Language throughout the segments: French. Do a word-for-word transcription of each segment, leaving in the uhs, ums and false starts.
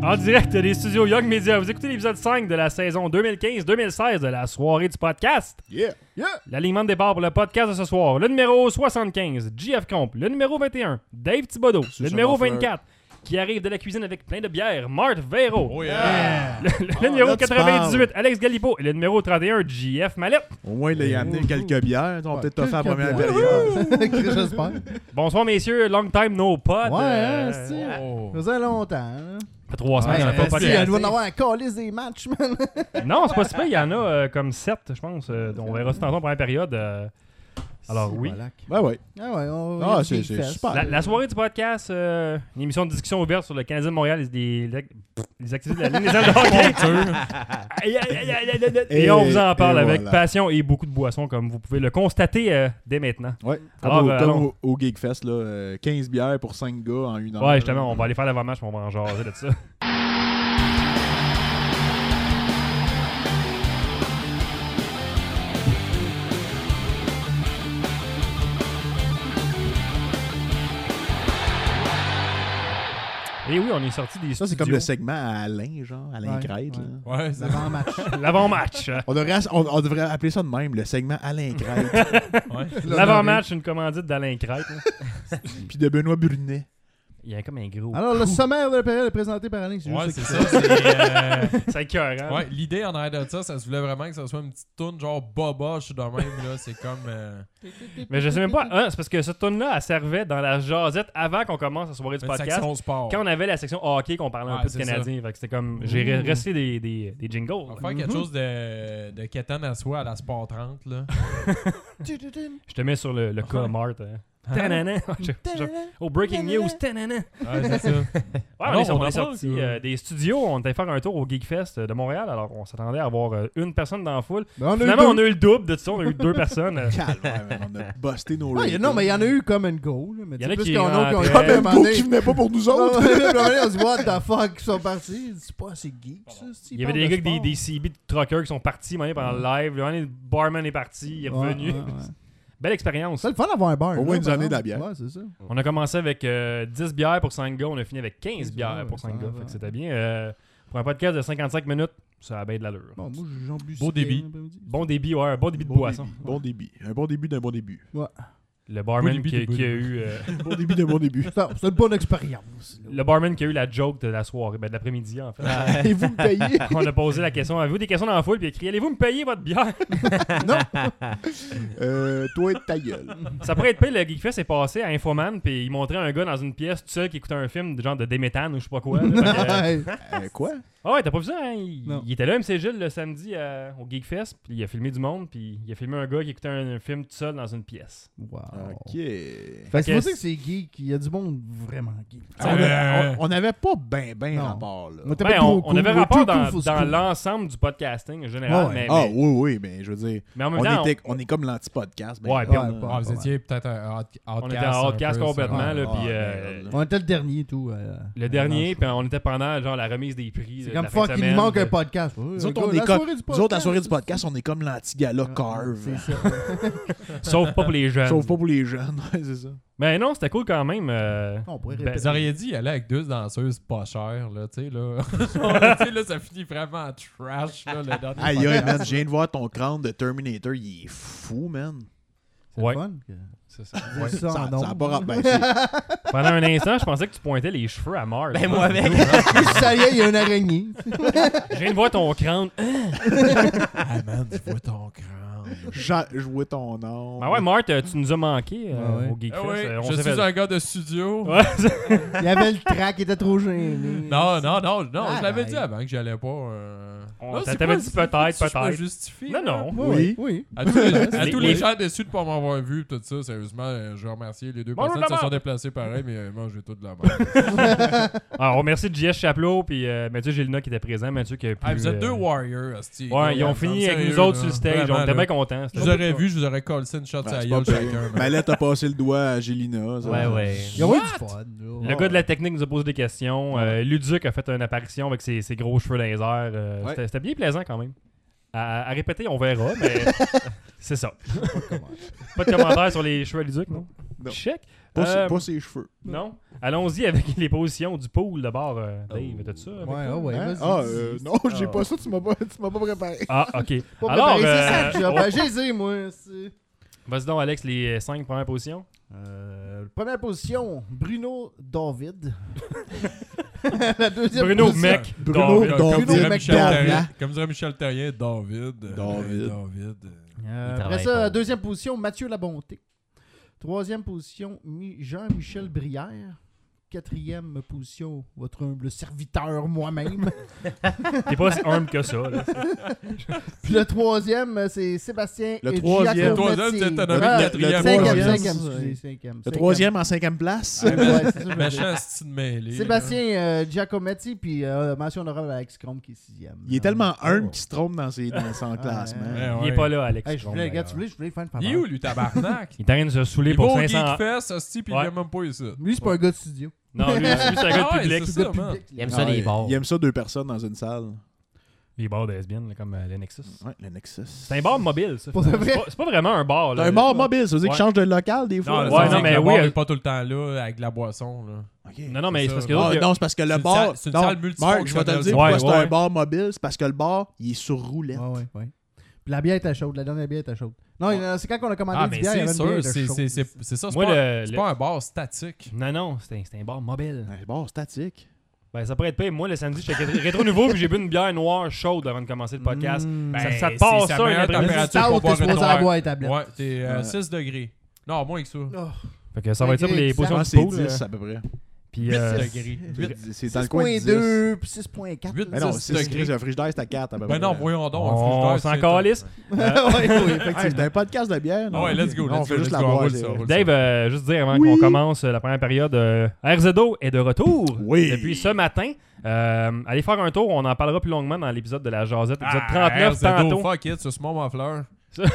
En direct des studios Young Media, vous écoutez l'épisode cinq de la saison deux mille quinze deux mille seize de la soirée du podcast. Yeah, yeah. L'alignement de départ pour le podcast de ce soir. Le numéro soixante-quinze, J F Comp. Le numéro vingt et un, Dave Thibodeau. Le numéro vingt-quatre, qui arrive de la cuisine avec plein de bière, Marthe Véro. Oh yeah! Le, le Oh, numéro là, tu quatre-vingt-dix-huit, Alex Galipo. Et le numéro trente et un, J F Mallette. Au moins, il a amené quelques bières. On va Ouais, peut-être te faire la quelques première bières. période. J'espère. Bonsoir messieurs, long time no pod. Ouais, Euh, hein, c'est- Oh. Ça faisait longtemps. Hein? Ça fait trois semaines qu'on n'a Ouais, pas si, podcast. il doit en avoir un calice des matchs, man. Non, c'est pas si pire, il y en a euh, comme sept, je pense. Euh, on verra ça tantôt en première période. euh. Alors Si, oui. voilà. Ben oui. Ah ouais, on Ah, va c'est- c'est super. La, la soirée du podcast, euh, une émission de discussion ouverte sur le Canadien de Montréal et les, les, les activités de la Ligue des hockey. Aïe, aïe, aïe, aïe, aïe, aïe. Et Et- on vous en parle et avec voilà. passion et beaucoup de boissons, comme vous pouvez le constater euh, dès maintenant. Ouais. Alors, Comme, au, euh, comme allons. au, au Geekfest, là, euh, quinze bières pour cinq gars en une heure. Ouais, justement, on va aller faire l'avant-match, mais on va en jaser de ça. Et oui, on est sorti des Ça, c'est studios. comme le segment à Alain, genre, Alain Ouais, Crête. ouais. là. Ouais, c'est L'avant-match. L'avant-match. On devrait, on, on devrait appeler ça de même, le segment Alain Crête. ouais. L'avant-match, une commandite d'Alain Crête. là. Puis de Benoît Brunet. Il y a comme un gros... Alors, le sommaire de la période est présenté par Alain. Ouais, juste c'est qui ça. C'est, euh, C'est écœurant. ouais, l'idée en arrière de ça, ça se voulait vraiment que ça soit une petite toune genre boboche de même. Là. C'est comme. euh, Mais je sais même pas. Hein, c'est parce que cette tune-là, elle servait dans la jasette avant qu'on commence la soirée du une podcast. section sport. Quand on avait la section hockey, qu'on parlait un Ouais, peu de c'est Canadien. Fait que c'était comme. J'ai Ouh. resté des, des, des jingles. On va faire quelque Mhm. chose de, de Kétan à soi à la Sport trente. Là. Je te mets sur le, le cas, Marthe. hein. Hein? Tanana. Je- je- Oh, breaking news. Tanana. Ouais, c'est ça. Ouais, Ah on non, est, on on est apprend sorti que- euh, des studios. On était faire un tour au Geekfest de Montréal. Alors, on s'attendait à avoir euh, une personne dans la foule. Ben, on a eu Finalement, deux. on a eu le double de ça. On a eu deux personnes. euh. Calme, ouais, on a busté nos Ouais, y a- non, mais il y en a eu comme une go. Là, mais Il y en a tu sais, qui plus qu'on a qui ont rentraient. été à un Même moment go donné- qui venait pas pour nous Ah, autres. ouais, puis à un moment donné, on se dit, what the fuck, ils sont partis. C'est pas assez geek, ça. Il y avait des gars avec des, des C B de truckers qui sont partis à un moment donné, pendant le live. Le moment donné, le barman est parti. Il est revenu. Ouais, ouais, ouais. Belle expérience. C'est le fun d'avoir un bar. Au moins là, nous par amener de la exemple. bière. Ouais, c'est ça. On a commencé avec euh, dix bières pour cinq gars. On a fini avec quinze bières ouais, pour ça cinq va, gars. ouais. Fait que c'était bien. Euh, pour un podcast de cinquante-cinq minutes, ça a bien de l'allure. Bon, moi, j'en bu Beau débit. Bon débit, ouais, un bon débit de Bon boisson. débit, Bon débit. Un bon début d'un bon début. Le barman Bon débit qui, de bon qui a débit. eu euh, Un bon début d'un bon début. Ça, C'est une bonne expérience. là. le barman qui a eu la joke de la soirée, ben de l'après-midi en fait. Et vous me payez? On a posé la question, avez-vous des questions dans la foule puis il a crié allez-vous me payer votre bière? Non. Euh, toi, ta gueule. Ça pourrait être pire, le Geekfest est passé à Infoman puis il montrait un gars dans une pièce tout seul qui écoutait un film de genre de Déméthane ou je sais pas quoi. là. Fait que, euh, Ouais. Euh, quoi? Ah ouais, t'as pas vu ça, hein? Il, Non. il était là, M C Gilles, le samedi euh, au Geekfest, puis il a filmé du monde, puis il a filmé un gars qui écoutait un, un film tout seul dans une pièce. Wow. Ok. Fait que Fait c'est que pour ça que c'est geek. Il y a du monde vraiment geek. On Euh, a- on n'avait pas ben ben Non. rapport, là. On était Ben, pas on, trop on cool, avait we're rapport too dans, cool for dans school. l'ensemble du podcasting en général, Ouais. mais, Ah mais, oui, oui, mais je veux dire, mais en même on, temps, était, on est comme l'anti-podcast. ben, Ouais, là, puis on- là. ouais, Ah, vous ouais. étiez peut-être un hot- on, outcast. était en un outcast peu, ça. complètement, Ouais. là, Ah, puis euh, merde. On était le dernier, tout. euh, le dernier, non, puis on était pendant genre la remise des prix. C'est de comme la fin de fuck, il nous semaine, manque de- un podcast. Ouais, Nous autres, gars, on la est comme- soirée du Nous autres, la soirée du c'est podcast, on est comme l'anti-gala ça. Carve. C'est ça. Sauf pas pour les jeunes. Sauf pas pour les jeunes, ouais, c'est ça. Mais non, c'était cool quand même. euh, On pourrait Ben, répéter. Vous auriez dit y aller avec deux danseuses pas chères, là, tu sais, là. Genre, tu sais, là, ça finit vraiment en trash, là, le dernier Aïe, podcast. aïe, man, je viens de voir ton crâne de Terminator, il est fou, man. C'est le Ouais. fun. que- c'est ça. dire ça Ça, en ça a ondes. pas rapport. Ben, c'est- Pendant un instant, je pensais que tu pointais les cheveux à Marc. Ben moi avec. Ça y est, il y a une araignée. Je viens de voir ton crâne. Ah, man, tu vois ton crâne. J'a- jouer ton nom. Ben ouais, Marc, euh, tu nous as manqué euh, Ah ouais. au Geekfest. Ah oui, euh, on je s'est suis fait- un gars de studio. Ouais, Il y avait le track, il était trop gêné. Non, non, non, non, je l'avais Arrête. dit avant que j'allais pas. euh, On- Là, c'est t'avais quoi, dit c'est- peut-être, si Je me peut-être. justifie. Non, là. non. Oui. Oui. À tous les, à Les- tous les- les gens déçus de pas m'avoir vu, tout ça, sérieusement, euh, je veux remercier les deux Bonjour, personnes qui se la sont merde. déplacées pareil, mais euh, moi, j'ai tout de la merde. Alors, on remercie J S Chaplot puis euh, Mathieu Gélina qui était présent. Mathieu qui a pu. Ah, vous êtes euh, deux warriors, hostie. Ouais, ils ont Non, fini avec sérieux, nous autres là. sur le stage. Vraiment, On était là. bien contents. Je vous aurais vu, je vous aurais collé une shot Ben, à la c'est gueule pas pire. chacun. man. Mallette a passé le doigt à Gélina. ça. Ouais, ouais. Ils ont eu du fun. là. Le gars de la technique nous a posé des questions. Euh, Luduc a fait une apparition avec ses, ses gros cheveux laser. Euh, Ouais. c'était, c'était bien plaisant quand même. À, à répéter, on verra, mais c'est ça. Pas de commentaires sur les cheveux à Luduc, non? Non. Check. Pas, ses- Euh, pas ses cheveux. Non. Allons-y avec les positions du pool de bord. euh, Dave, t'as-tu ça? avec Ouais, toi? ah ouais, Hein? vas-y. Ah, euh, non, j'ai Ah. pas ça, tu m'as pas, tu m'as pas préparé. Ah, ok. Pas Alors, préparé, c'est euh, ça le job. on- Ben, j'ai dit, moi. c'est- Vas-y donc, Alex, les cinq premières positions. Euh, première position, Bruno David. La deuxième Bruno position, Mec. Bruno David. Comme, comme David dirait Michel McDermott. Terrien, comme dirait Michel Terrien, David. euh, David. David. euh. Euh, Il après travaille ça, fort. deuxième position, Mathieu Labonté. Troisième position, Mi- Jean-Michel Brière. Quatrième position, votre humble serviteur moi-même. T'es pas si humble que ça. Là. Puis le troisième, c'est Sébastien Le et troisième. Giacometti. Le troisième, c'est un nommé Ah, quatrième. le Cinquième, troisième. cinquième, excusez, cinquième. Le cinquième. troisième en cinquième place. Ouais, ouais, c'est ça, je veux dire. Méchant style mêlé. Sébastien euh, Giacometti, puis euh, mention honorable à Alex Crombe qui est sixième. Il est tellement humble Oh. qu'il se trompe dans, ses, dans son Ah, classement. ouais. Il est pas là, Alex. Hey, je voulais, regarde, tu voulais, je voulais faire une Il est faveur. où, lui, tabarnak? Il est en train de se saouler Il pour va au cinq cents. Geekfest, hostie, puis il Ouais. vient même pas ici. Lui, c'est pas un gars de studio. Non, lui, lui, c'est un gars Ah de ouais, public. c'est ça, Gars de man. public. Il aime Ah, ça, les il- bars. Il aime ça deux personnes dans une salle. Les bars de lesbiennes, là, comme euh, le Nexus. Ouais, le Nexus. C'est un bar mobile, ça. Pour de C'est vrai? pas, c'est pas vraiment un bar. C'est Là. un bar mobile, ça veut dire Ouais. qu'il change de local des Non, fois. là, Ouais, ça veut non, dire mais que le oui, bar euh, est pas tout le temps là, avec de la boisson, là. Ok. Non, non, mais C'est c'est parce ça. que Ah, l'autre, il y a- non, c'est parce que le C'est une bar. salle- c'est une non, salle Marc, je vais te le multifonctionnelle. dire pourquoi Ouais, c'est ouais. un bar mobile. C'est parce que le bar, il est sur roulette. Ouais, ouais, ouais. Puis la bière était chaude, la dernière bière était chaude. Non, il y en a- c'est quand on a commandé Ah, une mais bière, il y avait c'est une bière sûr, était c'est chaude. c'est- c'est- c'est ça. C'est Moi, pas, le- c'est le- pas un bar statique. Non, non, c'est un, c'est un bar mobile. Un bar statique. Ben, ça pourrait être pire. Moi, le samedi, j'étais rétro- rétro nouveau, puis j'ai bu une bière noire chaude avant de commencer le podcast. Mm. Ben, ça, ça te c'est passe, sa ça, une meilleure après-midi. température Stout, pour t'es boire une supposé noire. boire les tablettes. Ouais, t'es euh, Ouais. six degrés. Non, moins que ça. Oh. Fait que ça va être ça pour les Degrés positions Moi, du c'est pool. euh, dix à peu près. Puis, huit euh, degrés. Huit. C'est dans le coin de six dix. virgule deux puis six virgule quatre. Huit, Mais non, dix c'est degrés. le frigidaire, c'est à quatre à peu près. Ben non, voyons donc. un on frigidaire, s'en c'est- calisse. Ouais, oui, Hey, effectivement. c'est un podcast de bière. non? Ah ouais, let's go, Non, on let's fait go, juste let's la go, boire. roule c'est ça, vrai. roule Dave, euh, juste dire avant Oui. qu'on commence euh, la première période, euh, R Z O est de retour Oui. depuis ce matin. Euh, allez faire un tour, on en parlera plus longuement dans l'épisode de la Jazette, épisode Ah, trente-neuf R Z O, tantôt. fuck it, ce small ma fleur.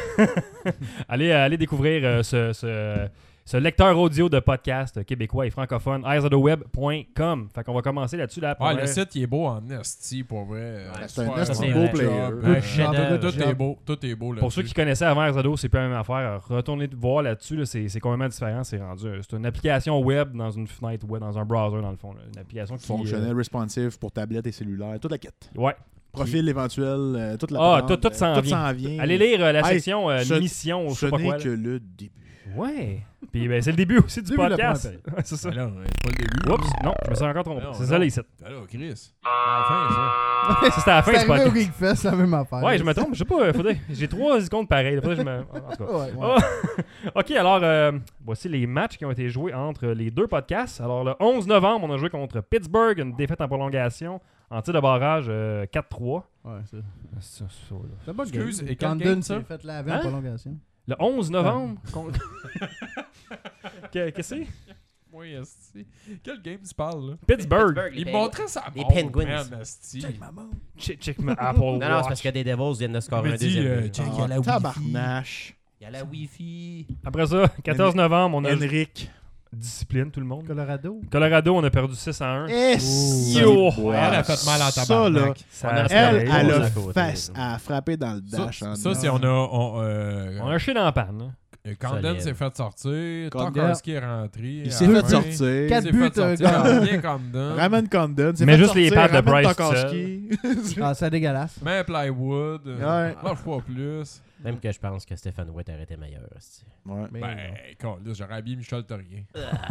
Allez, euh, allez découvrir euh, ce, ce, ce lecteur audio de podcast québécois et francophone, r z o web point com. Fait qu'on va commencer là-dessus. Là, Ouais, première- le site, il est beau en esti, pour vrai. c'est un Ouais, esti ouais, beau ouais, player. job. Un Ouais, chef-d'œuvre. Tout est beau, tout est beau là. Pour ceux qui connaissaient avant R Z O, c'est plus la même affaire. Retournez voir là-dessus, là, c'est, c'est complètement différent. C'est rendu, c'est une application web dans une fenêtre web, dans un browser dans le fond. Là. Une application qui Fonctionnel, responsive pour tablette et cellulaire. Toute la kit. euh, ouais. Profil éventuel, euh, toute la Ah, patente, tout- tout s'en euh, vient. vient. Allez lire euh, la Hey, section euh, ce- mission, je Ce sais pas n'est quoi. là. que le début. Ouais. Puis ben, c'est le début aussi du Début de la podcast. première Ouais, c'est ça. Ben là, c'est pas le début. Oups, non, je me suis encore trompé. Non, C'est non. ça, les sites. Ben là, Chris. Enfin, ça. Ça, c'était à la fin C'est du arrivé au podcast. Geekfest, c'est la même affaire. Ouais, je me trompe. Je sais pas. Faudrait... J'ai trois icônes pareilles. Faudrait que je me... En tout cas. Ouais, ouais. Oh. OK, alors, euh, voici les matchs qui ont été joués entre les deux podcasts. Alors, le onze novembre, on a joué contre Pittsburgh, une défaite en prolongation, en tir de barrage euh, quatre trois. Ouais, c'est C'est ça, ça, là. c'est un bon Excuse, game. et quel Camden game, ça? s'est fait laver Hein? en prolongation. Le onze novembre. contre- Que- Qu'est-ce que c'est? Oui, esti. Quel game tu parles, là? Pittsburgh. Il me montrait ça. Les Oh, Penguins. man, esti. Check, check my Apple Non, non, c'est Watch. parce que des Devils viennent de scorer Mais un dis, deuxième. euh, but. check, Ah. il y a la Wi-Fi. Tabarnache. Il y a la Wi-Fi. Après ça, quatorze novembre, on a Henrik. discipline, tout le monde. Colorado. Colorado, on a perdu six à un. Eh, Yo! ouais. Elle a fait mal en Ça, là, tabarnak. Ça On a reste elle, pareil. elle à a, côté, face, là. a frappé dans le Ça, dash. en ça dedans. c'est on a. On, euh, On a un chien dans la panne. là. euh, Camden Solide. s'est fait sortir. Camden. Tokarski est rentré. Il s'est fait sortir. Quatre Il s'est buts, fait sortir. un gars. Bien Camden. Ramon Condon. s'est Mais fait juste les sortir, pattes de Ramon Bryce Tokarski. Ah, c'est dégueulasse. Mais Plywood. Ouais. euh, Marche pas plus. Même que je pense que Stéphane White aurait été meilleur. esti. Ouais. Mais Ben, con, là, j'aurais habillé Michel Terrien.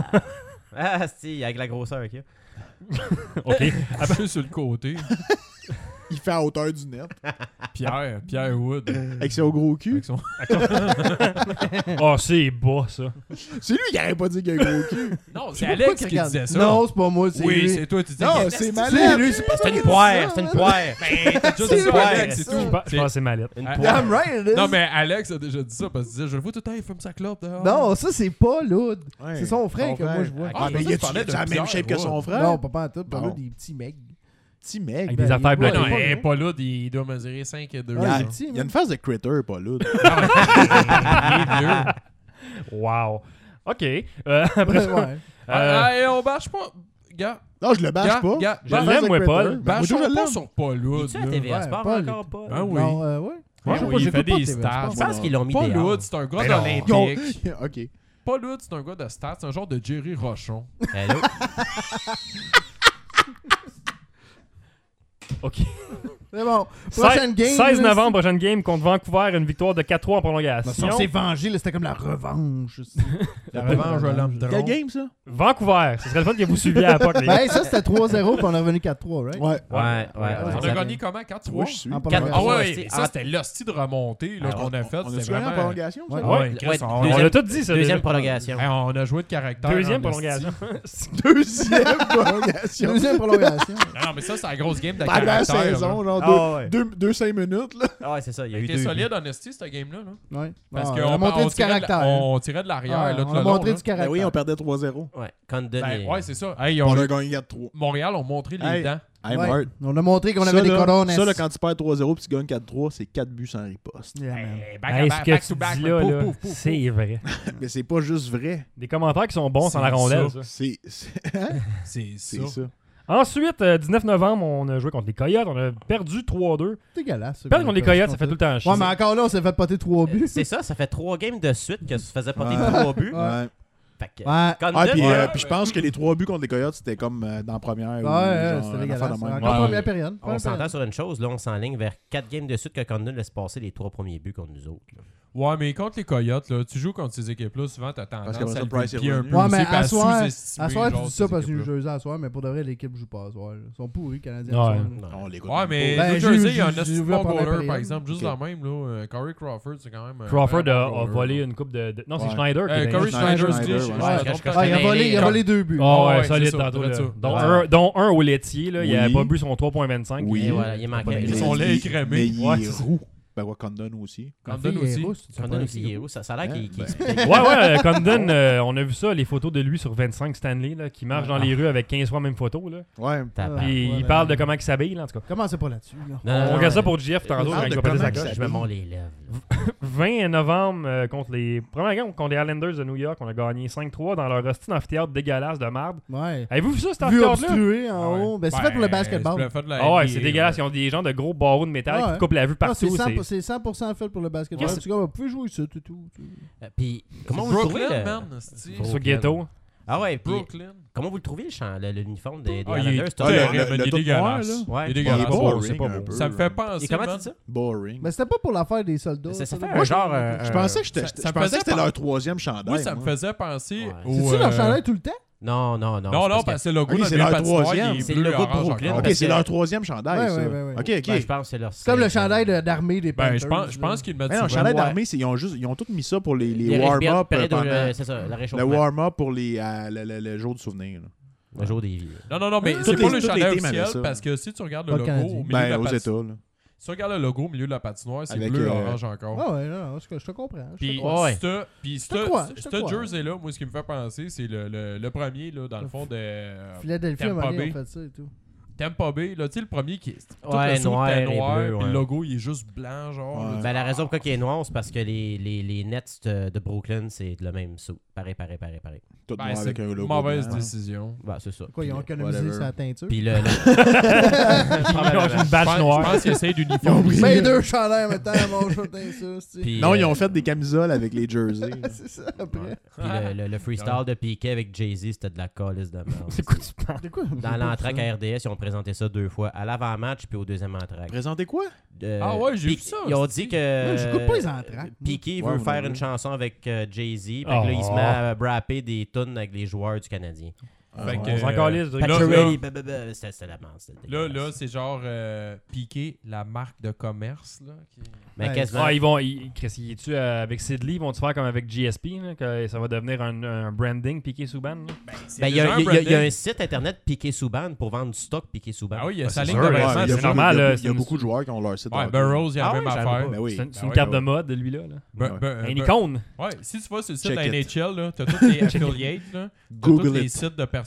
Ah, si, avec la grosseur qu'il y a. OK. Couché sur le côté. Il fait à hauteur du net. Pierre, Pierre Wood. Avec son gros cul. Avec son... Oh, c'est bas, ça. C'est lui qui n'aurait pas dit qu'il a un gros cul. Non, Je c'est sais pas Alex pourquoi qui regarde. disait ça. Non, c'est pas moi, c'est Oui, lui. c'est toi, tu dis. Non, que- c'est C'est malade. lui, c'est pas C'est moi une qui ai dit poire, ça, c'est une man. poire. Ben, t'as déjà C'est dit ça, vrai, Alex, c'est ça. tout. Je pense je pense que c'est mallette. Une Ah, poire. Damn right, it is. Non, mais Alex a déjà dit ça parce qu'il disait, je le vois tout le temps, il fume sa clope dehors. Non, ça, c'est pas Loud. Ouais. C'est son frère que moi, je vois. Ah, Ah, mais je il a pensais que tu parlais de la même Pierre shape que Wood. son frère. Non, pas pas en tout. Pas Bon. là, des petits mecs. Petit mec. Avec Ben, des affaires il est Ben bloquées. non, pas- il est pas là, il doit mesurer cinq et deux. Il y a, Ah, là. petit, il y a une phase de critter, pas là. Il est vieux. Wow. OK. Euh, après ça, Ouais. euh, Ah, ah, et on bâche pas. Gars, Non, je le bâche Gars, pas. gars, J'ai je une phase l'aime, de moi, critter. Paul. Ben, moi, bâchons je pas l'aime. sur Paul Wood. Es-tu à là. T V A Ouais, Sport Paul. encore pas? Ben oui. Non, euh, ouais. Ouais, Je sais oui, pas, il j'écoute fait pas des T V A stages. Sport. Je pense qu'ils l'ont mis Paul dehors. Wood, c'est un gars Ben non. d'Olympique. OK. Paul Hood, c'est un gars de stats, c'est un genre de Jerry Rochon. Hello. OK. C'est bon. Prochaine game. seize là, novembre, prochaine game contre Vancouver, une victoire de quatre trois en prolongation. c'est- On s'est vengé, là, c'était comme la revanche. aussi. La revanche de l'homme Quel game, ça? Vancouver, ce serait le fun que vous suiviez à l'époque, les gars. Ben, ça, c'était trois zéro, puis on est revenu quatre trois, right? Ouais. Ouais, ouais. ouais, On ça a fait- gagné comment? quatre trois? Moi, je suis. En Quatre- Ah prolongation. ouais, Ouais, ouais, c'est- ça c'était l'hostie de remontée là, Ah, qu'on a fait. On a C'était gagné en vraiment... prolongation, ça? Ouais. Ouais. Ouais, Chris, Ouais, on, On deuxième- l'a tout dit, ça. Deuxième déjà. prolongation. Hey, on a joué de caractère. Deuxième en prolongation. Deuxième prolongation. Deuxième prolongation. esti. Non, mais ça, c'est la grosse game de Pas de la caractère. saison, genre Ah, ouais. deux, deux, deux cinq minutes, là. Ah ouais, c'est ça. Il y a eu T'es deux. solide en esti, cette game-là. Là. Ouais. Parce Ah, qu'on on a montré on du tirait de la- caractère. On tirait de l'arrière. Ouais, là, tout on le a long, montré là. du caractère. Ben oui, on perdait trois zéro. Ouais. Condon Ben, et- ouais, c'est ça. Hey, On on- a gagné quatre trois. Montréal ont montré les Hey. dents. Hey, Ouais. Mart. On a montré qu'on Ça, avait des là, corones. Ça, là, quand tu perds trois zéro puis tu gagnes quatre trois, c'est quatre buts sans riposte. Yeah, man. Hey, back, Hey, back, ce que back tu to back, dis man. là, Pouf, là, pouf, pouf, c'est vrai. Mais c'est pas juste vrai. Des commentaires qui sont bons sans la C'est rondelle, ça. ça. C'est c'est- C'est c'est ça. ça. Ensuite, euh, dix-neuf novembre, on a joué contre les Coyotes. On a perdu trois deux. C'est dégueulasse. Perdre contre les Coyotes, ça fait tout le temps chier. Ouais, mais encore là, on s'est fait poter trois buts. C'est ça, ça fait trois games de suite que se faisait pas des Ouais. trois buts. Ouais. Ouais. Fait que, Ouais. Condon, Ah, puis, ouais. euh, puis je pense que les trois buts contre les Coyotes, c'était comme euh, dans la première. Ouais, ou, ouais, genre, c'était une affaire dégueulasse. de même. Encore Ouais, première ouais. période. On Première s'entend période. sur une chose, là, on s'enligne vers quatre games de suite que Condon laisse passer les trois premiers buts contre nous autres. là. Ouais, mais contre les Coyotes, là, tu joues contre ces équipes-là, souvent t'as tendance qu'après à ça, lever Price le est pied un revenu. peu Ouais, aussi, mais puis à à soir, sous-estimer, à soir, tu genre, dis ça ces parce que New équipes-là. Jersey à soir, mais pour de vrai, l'équipe joue pas à soir. là. Ils sont pourris, Canadiens. Ouais. à soir, là. Non. On les Ouais, mais Ben, New j'ai- Jersey, il y a un j'ai- esti j'ai de vu la bon première goaler, période. par exemple. Juste Ok. la même, là. euh, Corey Crawford, c'est quand même. un Crawford vrai a, bon a goaler, volé là. une coupe de, de- Non, c'est Ouais. Schneider qui Euh, était- Corey Schneider, Schneider, Schneider, je ouais. je Ouais, me je- trompe je- quand je- Ah, il a Mais volé, les- il a volé deux buts. Ah ouais, Ouais, solide c'est ça, tantôt. ça Là. doit être ça. Dont, Ouais. un, dont un au laitier, là, il Oui. avait pas bu son trois virgule vingt-cinq. Oui. Et voilà, il manquait. Ils Mais sont il- laids écrémés. Mais il Ouais, est c'est ça. roux. Ben ouais, Condon aussi. Condon La fille est aussi. rousse, tu sais Condon pas, aussi, la il est où? Ça, ça a l'air qu'il qu'il Ben. explique. Ouais, ouais, Condon, euh, on a vu ça, les photos de lui sur vingt-cinq Stanley, là, qui marche dans les rues avec quinze fois la même photo. Là. Ouais. Tabarnak. Puis ouais, il ben, parle de comment il s'habille, là, en tout cas. Commencez pas là-dessus. là. Non, non, On non, regarde ça ouais. pour J F tantôt, parle quand il de va péter comment sa il coche. s'habille. Je me mords les lèvres. là. vingt novembre euh, contre les. Première game contre les Islanders de New York, on a gagné cinq trois dans leur hostile amphithéâtre dégueulasse de marde. Ouais. Avez-vous vu ça, cet Vu amphithéâtre-là? obstrué en Ah ouais. haut. Ben, c'est Ben, fait pour le c'est basketball. le fait de la Ah ouais, N B A, c'est dégueulasse. là. Ils ont des gens de gros barreaux de métal Ouais. qui te coupent la vue Ah, c'est partout. cent c'est- pour- c'est cent pour cent fait pour le basketball. Qu'est-ce- Tu vois, vous pouvez jouer ça, tout, tout. tout. Euh, Puis, comment C'est vous le trouvez? Brooklyn, le- man, esti. Brooklyn. Sur Ghetto. Ah ouais, puis Brooklyn. comment vous le trouvez, le champ- le- l'uniforme des, des Ah, il est Islanders? Ah, toi? le- terrible, le- mais le il est tout noir, dégueulasse. là. Ouais. Il est Il est dégueulasse. boring, boring c'est pas un beau. peu, Ça me fait là. penser, Et comment man. tu dis ça? Boring. Mais c'était pas pour l'affaire des soldats. Ça, ça fait là. un genre... un- Je un- pensais que, j'étais- ça- je ça me pensais faisait que c'était pas- leur troisième chandail. Oui, ça me moi. faisait penser Ouais. au. C'est-tu leur euh, chandail tout le temps? Non, non, non. Non, c'est non, parce parce que le logo Ok, de c'est la leur patinoire, troisième. il est C'est bleu le et logo de orange Brooklyn. encore. Ok, parce c'est que- leur troisième chandail, Ouais, ça. ouais, ouais, ouais. Ok, que- Ben, je ok. pense que c'est leur... C'est comme le signe, chandail euh, de- d'armée des Ben, Panthers. je pense, je pense qu'ils le mettent Mais non, le souvent. chandail Ouais. d'armée, c'est- ils ont juste, ils ont tous mis ça pour les, les les warm-up périodes euh, de- pendant C'est ça, le le réchauffement. warm-up pour les, euh, le, le- le jour du souvenir. là. Le jour des vies. Non, non, non, mais Toutes c'est les- pas le toutes les chandail teams avaient officiel ça. parce que si tu regardes le Pas logo canadien. au milieu de Ben, la aux patinoire, États. là. si tu regardes le logo au milieu de la patinoire, c'est Avec, bleu et euh, orange encore. Ah ouais, non, je, je te comprends. je te Puis, crois. Ouais. ce- puis Je te crois, ce je te ce crois. jersey-là, moi, ce qui me fait penser, c'est le, le, le premier, là, dans le fond, de euh, Philadelphie, à un Tampa moment donné, Bay. ont fait ça et tout. Tampa Bay. Là, tu sais, le premier qui est tout Ouais, le saut noir était et noir, bleu, puis ouais. le logo, il est juste blanc, genre. Ouais. là, Ben, la raison pourquoi il est noir, c'est parce que les, les, les Nets de, de Brooklyn, c'est le même saut. Pareil, pareil, pareil, pareil. Tout Ben, noir c'est avec un une logo. mauvaise blanc. décision. Ben, c'est ça. Quoi, ils ont Puis, économisé whatever. sa teinture? Puis le... Ils ont une Je badge pense- noire. Je pense qu'ils essayent Ils ont d'uniformiser. oublié. Mais deux chandails en même temps, mon chat, t'as ça. c'est- Puis, Non, ils euh, ont fait des camisoles avec les jerseys. C'est ça, après. Puis le, le, le freestyle de Piquet avec Jay-Z, c'était de la calice de merde. C'est quoi tu parles? C'est quoi? Dans l'entraque à R D S, ils ont présenté ça deux fois. À l'avant-match puis au deuxième entraque. Présentez quoi? Euh, Ah ouais, j'ai Piqué- vu ça, Ils ont c'est- dit que. Ouais, j'écoute pas les entraques. Piqué Ouais, veut moi faire non plus. une chanson avec euh, Jay-Z. Puis Oh. là, il se met à rapper des tunes avec les joueurs du Canadien. Fait Ah, que, On s'en euh, calisse. Là, Pacioretty, là- blablabla, C'était c'était la merde. c'était Là, dégueulasse. là c'est genre euh, Piqué, la marque de commerce. Là, qui... Mais Ouais. quasiment. Ah, ils vont. Ils, Chris, ils tu avec Sidley, ils vont-tu faire comme avec G S P, là, que ça va devenir un, un branding Piqué Souban? là? C'est Ben, il y, a- déjà il y a- il y a branding. un site internet Piqué Souban pour vendre du stock Piqué Souban. Ah oui, il y a Ah, sa c'est ligne sûr, de ouais, vêtements. c'est il y a, normal, il y a- là, il y a c'est beaucoup une- de joueurs qui ont leur site. Ouais, dans- Burroughs, il y a Ah la ouais, même j'avais affaire. pas. Ben oui. C'est une, c'est Ben une oui, carte ben de oui. mode, lui-là. là. Ben- Ouais. ben- Un ben- icône. Ouais, si tu vas sur le site Check de la it. N H L, là, t'as tous les affiliates, là, t'as Google tous les it. sites de personnes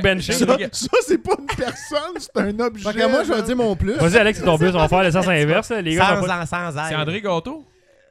benché. Ça, ça, c'est pas une personne, c'est un objet. Fait que moi, je vais là. dire mon plus. Vas-y, Alex, c'est ton bus. On va faire le sens inverse. là. Les gars, sont Sans, pas... sans, sans air. C'est André Gâteau?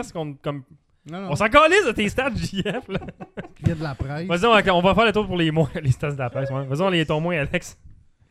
stresse qu'on, comme... Non, non. On s'en calisse de tes stats, J F, là. Il y a de la presse. Vas-y, on, on va faire le tour pour les mois, les stats de la presse. Ouais. Vas-y, on les ton moins, Alex.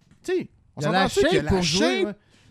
Tu sais, on Il a la s'entend-tu qu'il a shape la pour jouer. shape? Ouais.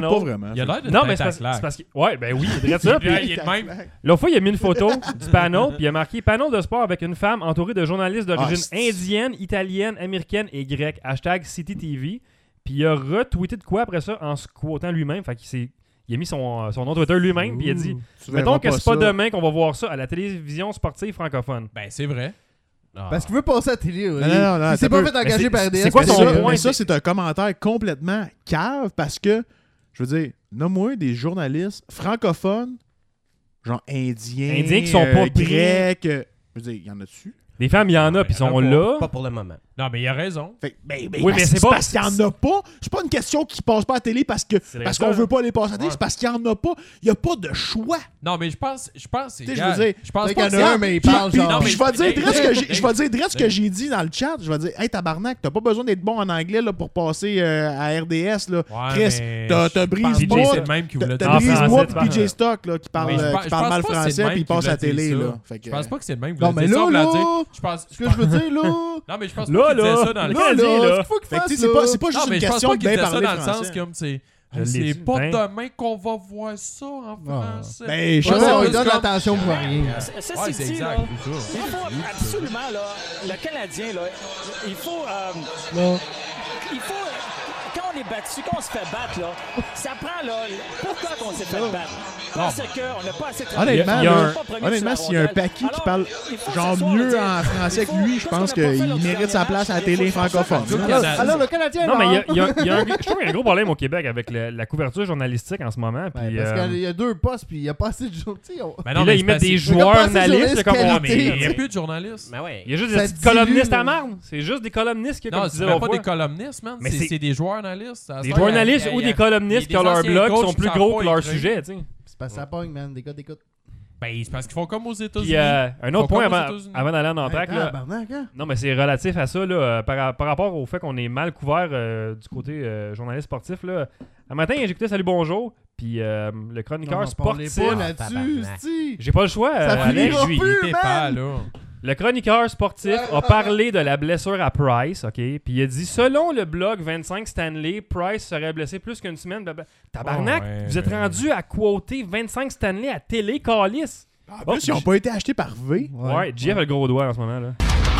panel. pas vraiment. Il a l'air de Non, mais c'est tête à parce, claque. c'est parce que. Ouais, ben oui, il dirait ça. Puis, Il est de même. l'autre fois, il a mis une photo du panel, puis il a marqué panel de sport avec une femme entourée de journalistes d'origine Ah, c'est- indienne, italienne, américaine et grecque. Hashtag City T V. Puis il a retweeté de quoi après ça en se quotant lui-même. Fait qu'il s'est. Il a mis son, son nom Twitter lui-même, puis il a dit Tu mettons verras que c'est pas ça. demain qu'on va voir ça à la télévision sportive francophone. Ben, c'est vrai. Ah. Parce qu'il veut passer à la télé. Non, non, non, non, il s'est t'as pas peu- fait engager c'est- par R D S. c'est quoi Mais ton ça, point? mais ça, c'est un commentaire complètement cave parce que, je veux dire, nomme-moi des journalistes francophones, genre indiens, Indiens qui sont pas euh, pris. grecs. euh, je veux dire, il y en a-tu? Des femmes, il y en a, mais puis ils il y en sont a là. Pas pour le moment. Non, mais il a raison. Fait, que, ben, ben, Oui, parce- mais c'est pas- parce qu'il n'y en a pas. C'est pas une question qui passe pas à la télé parce que C'est parce ça. qu'on veut pas les passer à la télé, Ouais. c'est parce qu'il n'y en a pas. Il n'y a pas de choix. Non, mais je pense, je pense, c'est Tu sais, je gars, veux dire, je pense fait pas qu'il que y en a c'est- un, mais il Puis- parle puis- genre. puis je vais dire Dave, direct ce que j'ai- Dave, je vais dire direct ce que Dave. j'ai dit dans le chat. Je vais dire, hey tabarnak, t'as pas besoin d'être bon en anglais là, pour passer euh, à R D S. Là. Ouais, Chris, mais t'as- je t'as pense Brise pas Moi, que c'est le même qui T'as voulait t'as En dire. Brise français, moi tu puis parles. P J Stock là, qui parle, Mais je euh, pense- qui je parle pense mal pas que c'est français le puis il même passe qui à la voulait télé. dire Là. ça. Fait que, Je pense pas que c'est le même qui Non, voulait mais dire ça. là, on voulait là. dire- Je pense Ce que je veux dire, là. Non, mais je pense Là, pas qu'il disait là, ça dans le le Là, Canadien, là, là. c'est quoi qu'il fait que, fasse, tu sais, c'est pas, c'est pas Non, juste mais une je pense question pas de qu'il bien disait ça parler dans le sens français. comme c'est. Je l'ai C'est dit, pas ben. demain qu'on va voir ça en français. Ben, je Ouais, sais on pas. lui donne comme- l'attention pour rien. Ça, ça, Ouais, c'est c'est dit, exact. là. c'est ça. Il faut absolument, là, le Canadien, là, il faut, euh, Là. il faut, quand on est battu, quand on se fait battre, là, ça prend, là, pourquoi qu'on s'est fait battre? Parce qu'on n'a pas assez travaillé. Honnêtement, Il y a là, un- Pas premier honnêtement, sur la s'il y a un rondelle. Paki qui Alors, parle il faut genre s'asseoir et mieux dire, en français il que faut- lui, je qu'est-ce qu'on pense a pas fait qu'il lors du mérite sa dernier place à la match? télé Il faut faire ça. francophone. Alors, Alors, alors, le Canadien, Non, mais il y a- là. il y, a- il y a un, je trouve qu'il y a un gros problème au Québec avec le- la couverture journalistique en ce moment. Puis, Ouais, parce euh, qu'il y a deux postes, puis il n'y a pas assez de jours. Tu sais, on- Ben puis là, mais ils c'est mettent parce- des y a joueurs pas assez de analystes journalistes comme on Non, qualité. mais il n'y a dit. plus de journalistes. Mais ouais. Il y a juste Ça des petits dilue, columnistes là. à marde. C'est juste des columnistes qui, comme Non, tu c'est disais même l'autre pas fois. des columnistes, man. Mais C'est c'est- c'est des joueurs analystes. À Des ce joueurs temps, il y a- analystes il y a- ou il y a- des columnistes il qui y a ont des leur anciens blog qui coachs sont qui plus savent gros pas que leur écrire. sujet. tu sais. C'est parce que ça pogne, man. Des gars, des gars. Ben, c'est parce qu'ils font comme aux Puis États-Unis. euh, un Faut autre point comme aux avant, États-Unis. avant d'aller en entraque. Ah, là. tabarnak, hein? Non, mais c'est relatif à ça, là, euh, par, par rapport au fait qu'on est mal couvert euh, du côté euh, journaliste sportif. Là. Un matin, j'écoutais Salut Bonjour, puis euh, le chroniqueur Non, parlez sportif. pas Ah, là-dessus, tabarnak. sti. J'ai pas le choix. Ça euh, finit Alex. pas. lui, plus, il était man. pas là. Le chroniqueur sportif a parlé de la blessure à Price, OK? Puis il a dit, selon le blog vingt-cinq Stanley, Price serait blessé plus qu'une semaine. Blabla. Tabarnak, Oh, ouais, vous êtes ben- rendu à quoter vingt-cinq Stanley à télé, calice. En plus, ils n'ont pas été achetés par V. Ouais, Jeff a le gros doigt en ce moment, là.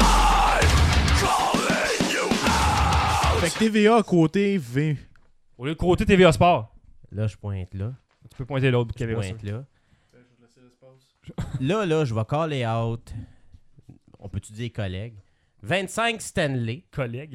Fait que T V A à côté V. Au lieu de quoter T V A Sport, Là, je pointe là. tu peux pointer l'autre Je caméra. pointe là. Là, là, je vais caller out. On peut-tu dire collègue? vingt-cinq Stanley. Collègue.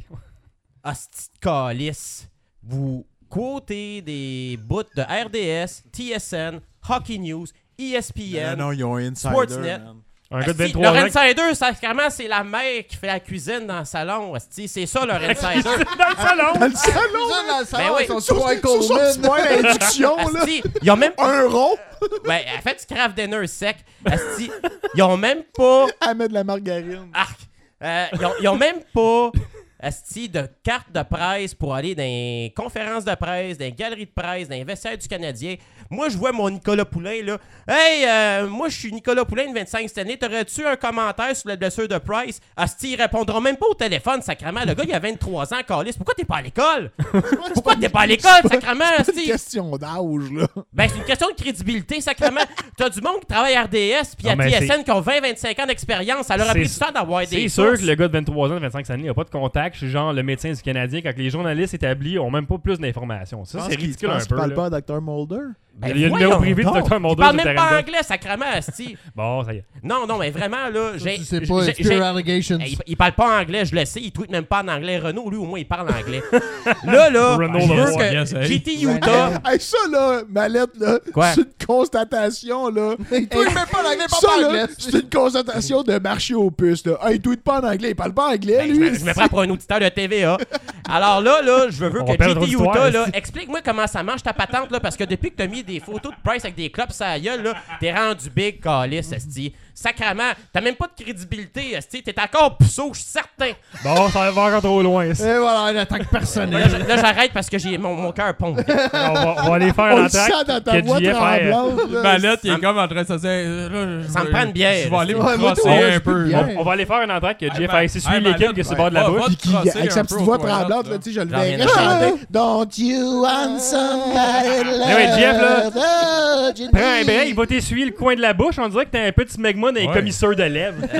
Hostie de calice. Vous quotez des bouts de R D S, T S N, Hockey News, E S P N. Non, non, ils ont un insider. Sportsnet. man. Un gars de Asti, vingt-trois leur ans. insider, sacrément, c'est la mère qui fait la cuisine dans le salon. Asti, c'est ça leur insider. Dans le salon! Dans le salon, Ça, dans le salon, Ben oui. ils sont sur trois sur son petit Coleman. point d'induction, là. Asti, ils ont même Un rond ben, elle fait du craft dinner sec. Asti, ils ont même pas à mettre de la margarine. arc. Euh, ils, ont, ils ont même pas asti, de carte de presse pour aller dans les conférences de presse, dans les galeries de presse, dans les vestiaires du Canadien. Moi, je vois mon Nicolas Poulain, là. Hey, euh, moi, je suis Nicolas Poulain de vingt-cinq cette année. T'aurais-tu un commentaire sur la blessure de Price? Asti, il répondra même pas au téléphone, sacrément. Le gars, il a vingt-trois ans, Carlis. Pourquoi t'es pas à l'école? Pourquoi t'es pas à l'école, sacrément, C'est une Asti? question d'âge, là. Ben, c'est une question de crédibilité, sacrément. T'as du monde qui travaille à R D S puis à Non, mais T S N c'est- qui ont vingt à vingt-cinq ans d'expérience. Ça leur a C'est- pris du temps d'avoir des C'est sûr sources. que le gars de vingt-trois ans, de vingt-cinq années, n'a pas de contact chez genre le médecin du Canadien quand les journalistes établis ont même pas plus d'informations. Ça, c'est ridicule un Tu peu. parles là. pas à docteur Mulder? Ben, Il y a le voyons numéro privé de donc. docteur Mulder Il parle sur même le terrain pas de- anglais, sacrément, asti. Bon, ça y est. Non, non, mais vraiment, là, j'ai... Tu sais j'ai- pas, j'ai- it's pure j'ai- allegations. Hey, il, il parle pas anglais, je le sais, il tweet même pas en anglais. Renault, lui, au moins, il parle anglais. Là, là, Renault, je veux là, ouais, yes, que hey. J T Utah... Hey, ça, là, ma lettre, là, Quoi? c'est une constatation, là. Il tweet même pas l'anglais, Ça, pas en là, anglais. c'est une constatation de marché aux puces, là. Hey, il tweet pas en anglais, il parle pas anglais, Ben, je, lui. me, je me prends pour un auditeur de T V A. Alors là, là, je veux, veux On que va perdre J T l'auditoire, Utah, là, esti. explique-moi comment ça marche ta patente, là, parce que depuis que t'as mis des photos de Price avec des clopes sur la gueule, là, t'es rendu big, calice, esti. Sacrement, t'as même pas de crédibilité, esti. T'es encore puceau, je suis certain. Bon, ça va encore trop loin. ça. Et voilà, une attaque Là, personnelle. je- là, j'arrête parce que j'ai mon, mon cœur pompe. on, va, on va aller faire On le l'entraque sent dans ta que voix J F a- tremblante, là. Manette, il Ça est comme en train de se dire. euh, là, je- Ça me prend une bière, Je vais aller me Ouais, moi, crosser toi, un je peu. peux là. bien. On, on va aller faire une entraque que Jeff a Hey, essuyé hey, l'équipe Manette, qui est sur le bord de la va- bouche. va- Puis qui, crosser avec un sa peu petite aux voix toilettes, tremblante, là. là, tu sais, je le J'en verrais viens chanter. Don't you want somebody Eh ouais, Jeff, là, là, Prends un bain, il va t'essuyer le coin de la bouche. On dirait que t'as un petit smegma dans les Ouais. commisseurs de lèvres. Fait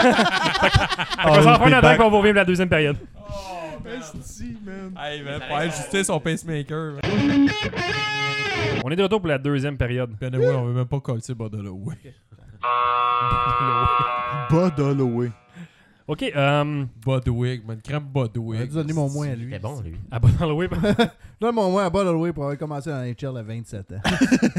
que on va s'en faire une attaque, puis on va ouvrir la deuxième période. Hey, man, pour ajuster son pacemaker. man. On est de retour pour la deuxième période. Ben ouais, on veut même pas coller Bud Holloway. Bud Holloway. OK, euh... Budwig, man. Crème Budwig. Je vais donner mon moins à lui. C'était bon, lui. à bas dans le web. Donne mon moins à Bud Holloway pour avoir commencé dans N H L à vingt-sept ans.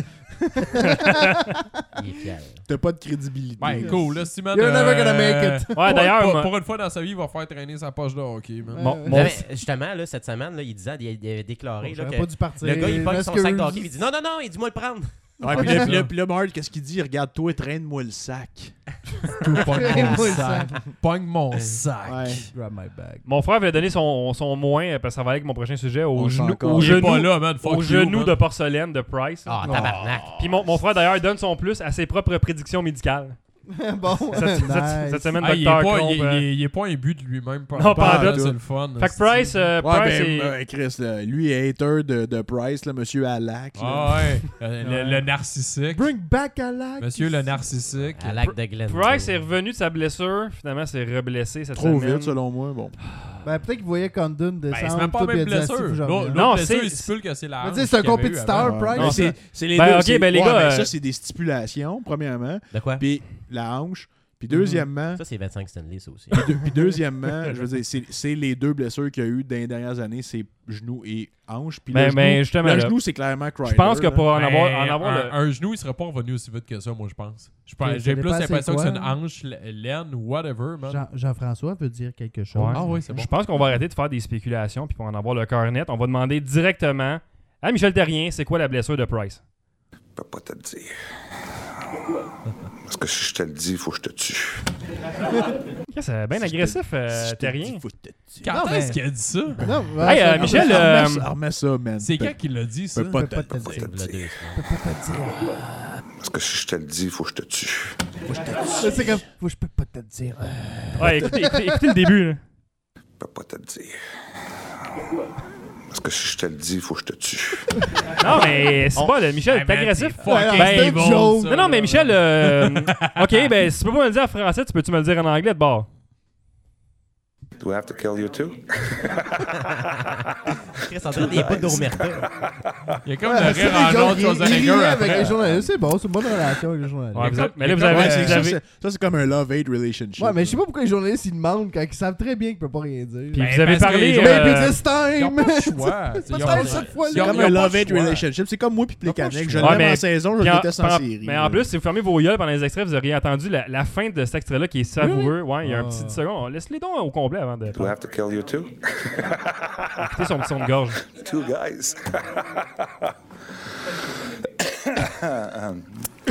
Il est fier. T'as pas de crédibilité. Ben, cool, là, Simon. You're never gonna make it. Ouais, d'ailleurs, pour, moi- pour une fois dans sa vie, il va faire traîner sa poche de hockey, man. Mon- Euh, mon- Non, mais justement, là, cette semaine, là, il disait, il, il avait déclaré là, J'aurais que pas dû partir. le gars, il pogne son sac de M'excuse. hockey, il dit non, non, non, il dit moi le prendre. Ouais, puis là, puis là, puis là, Mark, qu'est-ce qu'il dit? Regarde-toi, traîne-moi le sac. Tout pogne mon Traîne-moi le sac. Pogne mon sac. Ouais. Grab my bag. Mon frère avait donné son, son moins, euh, parce que ça va aller avec mon prochain sujet, au On genou, sait encore. au Il est genou, pas là, man. Fuck au you, genou man. de porcelaine de Price. Ah, tabarnak. Puis mon, mon frère d'ailleurs donne son plus à ses propres prédictions médicales. Bon, Cette, cette- nice. cette semaine, Ah, il, est docteur pas, Combe, il, est- euh, il est- il est pas un but de lui-même. par- Non, par pas en là, doute. c'est le fun. Fait que Price, euh, Ouais, Price ben, est- euh, Chris, là, lui est hater de, de Price, là, monsieur Alak. là. Ah ouais. Euh, le, le narcissique. Bring back Alak. Monsieur le narcissique. À l'acte de Glen. Price est revenu de sa blessure, finalement c'est reblessé cette Trop semaine. vite, selon moi. Bon. Ben, peut-être qu'il voyait Condon Ben, descendre. c'est même pas tout, la même puis il a dit, blessure. Asti, faut que je L'autre revienne. Non, blessure, c'est- il stipule que c'est la Mais hanche tu sais, c'est un qu'il y avait eu compétiteur, avant. Price. Mais Non, c'est, c'est- c'est les Ben, deux. ok, c'est- ben, les ouais, gars, ben, euh, ça, c'est des stipulations, premièrement. De quoi? Puis la hanche. Puis deuxièmement, Ça, c'est vingt-cinq Stanley, ça aussi. puis deux- puis deuxièmement, je veux dire, c'est, c'est les deux blessures qu'il y a eu dans les dernières années, c'est genou et hanche. Puis Ben, le ben, genou, justement, le là, genou, c'est clairement Kreider. Je pense que là. pour en Ben, avoir, en avoir un, le... un genou, il serait pas revenu aussi vite que ça, moi, je pense. Je pense- Ça J'ai plus dépend c'est l'impression que quoi. c'est une hanche, l- laine ou whatever, man. Jean- Jean-François veut dire quelque chose. Ouais. Ah oui, c'est bon. Je pense qu'on va arrêter de faire des spéculations puis pour en avoir le cœur net, on va demander directement à Michel Terrien, c'est quoi la blessure de Price? Je peux pas te le dire. Parce que si je te le dis, il faut que je te tue. C'est bien agressif, euh, Terrien. Quand Non, est-ce mais- qu'il a dit ça? Non, Hey, ouais, euh, c'est- Michel, Remets euh, ça- remets ça, man. C'est Peux- quand qu'il l'a dit, ça? peux pas Je te- peux pas te Faut dire. te le Le dire. deux. Je peux pas te dire. Parce que si je te le dis, il faut que je te tue. C'est comme, faut- je peux pas te dire. Ouais, écoutez, écoutez, écoutez le début. Là. Je peux pas te le dire. Parce que si je te le dis, il faut que je te tue. Non, mais c'est pas, le Michel, Hey, t'es man, agressif. c'est fucking Ben, evil, joke. ça, Non, non, mais là. Michel, euh, ok, ben si tu peux pas me le dire en français, tu peux-tu me le dire en anglais de bord? Do I have to kill you too? Chris, on dirait des bouts d'Omerta. Il y a comme Ouais, le c'est rire des en jokes, genre de il- il Schwarzenegger riait avec après. les journalistes. C'est bon, c'est une bonne relation avec les journalistes. Ouais, vous avez- mais là, vous il y a avez. comme- Ouais, c'est- vous ça, avez- c'est- ça, c'est comme un love-hate relationship. Ouais, mais je sais pas pourquoi les journalistes ils demandent quand ils savent très bien qu'ils peuvent pas rien dire. Puis Ben, vous avez parce que parlé. les gens- euh, Maybe this Ils ont time! pas le choix. Ils ont- Peut-être cette fois-là. ils ont- C'est comme ils ont un pas le love-hate choix. relationship. C'est comme moi puis Ils ont pas Plekanec. le Je choix. l'aime Ouais, mais- en saison, je Puis le en- déteste en en- série. Mais en plus, si vous fermez vos yeux pendant les extraits, vous auriez entendu la, la fin de cet extrait-là qui est savoureux. Ouais, il y a un Ah. petit seconde. Laisse-les donc au complet avant de Do I have to kill you too? écouter son petit son de gorge. Two guys. Um,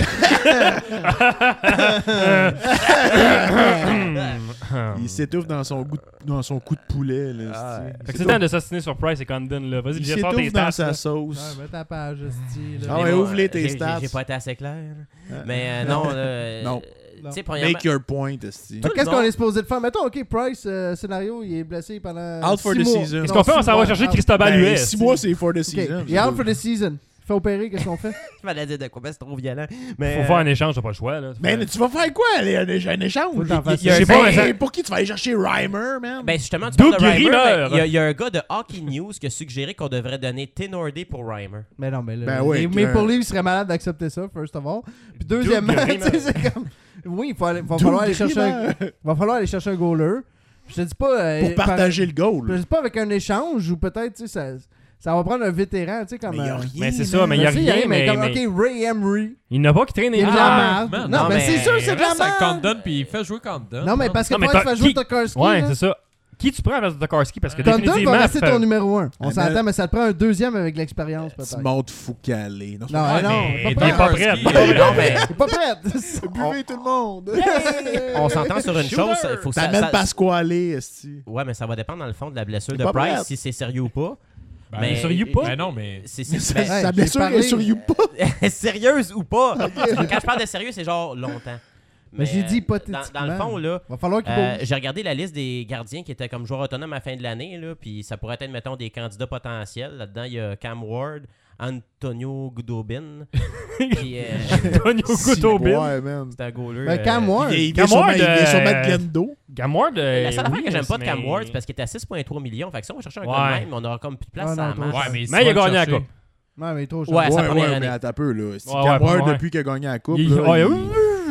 il s'étouffe dans son, goût de- dans son coup de poulet. Là, Ah, c'est- ouais. Fait que c'est le temps de s'assiner sur Price et Condon. Là. Vas-y, Il viens sort tes s'étouffe dans stats. sa là. sauce. Ouais, mets ta page, esti, là. Ah Mais ouais, moi, ouvre-les tes j'ai- j'ai- stats. J'ai pas été assez clair. Ah. Mais euh, non, là, Non. euh, tu sais, premièrement, Make your point, esti. Fait Tout que Qu'est-ce le qu'on monde- est supposé de faire? Mettons, OK, Price, euh, scénario, il est blessé pendant. Out for six the mois. season. Non, Qu'est-ce qu'on fait? On six s'en va mois. chercher Out. Cristobal Ben, U S. six mois, c'est for the OK, season. il est out for the season. Il fait opérer, qu'est-ce qu'on fait? je m'allais dire de quoi, ben, c'est trop violent. Mais, Faut euh, faire un échange, t'as pas le choix. Là. Mais tu vas faire quoi, aller un, un Faut échange? que t'en fasses Il y a- Je sais pas, Ben, mais ça- pour qui tu vas aller chercher Reimer, man? Ben justement, tu Doug parles de Reimer, Grimmer. ben, il y, a- il y a un gars de Hockey News qui a suggéré qu'on devrait donner Tenorday pour Reimer. Mais non, mais là, Ben ouais, les que- Maple Leafs seraient malades d'accepter ça, first of all. Puis deuxièmement, Grimmer. tu sais, c'est comme. Oui, il faut aller- va Doug falloir aller chercher un, Grimmer. va falloir aller chercher un goaler. Je te dis pas. euh, Pour par- partager le Je goal. te dis pas avec un échange ou peut-être, tu sais, ça, ça va prendre un vétéran, tu sais, comme. Mais il y a euh, rien. Mais c'est ça, man. mais il y a je sais, rien. mais Mais, comme, mais- OK, Ray Emery. il n'a pas qui traîne Il est les de la Ah, merde. Man, Non, mais c'est sûr, il c'est de la reste avec merde. Condon, puis il fait jouer Condon. Non, mais parce que Non, mais Price t'as- fait jouer qui- Tokarski. Ouais, là. c'est ça. Qui tu prends à la place de Tokarski? Parce que Condon définitivement... va rester fait- ton numéro un. On Ah, s'entend, mais- mais ça te prend un deuxième avec l'expérience, peut-être. Timon Foucalé. Non, Non, Ouais, ah non, mais pas Il est pas prêt. prêt. Tokarski, Non, mais T'es pas prête. buvez tout le monde. on s'entend sur une chose. Il faut que ça, T'amènes ça- Pasquale, esti. Ouais, mais ça va dépendre dans le fond de la blessure de Pas Price, prête. si c'est sérieux ou pas. Ben, Mais- sur Youpa? Ben non, mais... C'est, c'est- Sa ben, Ouais, sa j'ai blessure parlé- est sur Youpa. sérieuse ou pas. Quand je parle de sérieux, c'est genre longtemps. Mais j'ai dit euh, hypothétiquement. Dans, dans le fond, là, Va falloir qu'il euh, bouge. j'ai regardé la liste des gardiens qui étaient comme joueurs autonomes à la fin de l'année, là, puis ça pourrait être, mettons, des candidats potentiels. Là-dedans, il y a Cam Ward, Antonio Goudobin, puis euh, Antonio Goutobin. Ouais, man. c'est un goaler. Ben, euh, Cam Ward. Il vient- il Cam vient sûrement- Ward, il vient sûrement euh, de Glendo. Gamward, euh, La seule affaire oui, que j'aime pas de Cam mais- Ward, c'est parce qu'il était à six virgule trois millions. Fait que ça, on va chercher un Ouais. gars de même, mais on aura comme plus de place Ah, à la non, masse. toi, Ouais, mais, Mais si il a tu vas gagné le la chercher- coupe. Ouais, mais trop cher. Ouais, sa Ouais, première ouais, année. mais attends un peu, là. C'est Ouais, Cam ouais, Ward, ouais. depuis qu'il a gagné la coupe, Il- là, ouais, il- oui,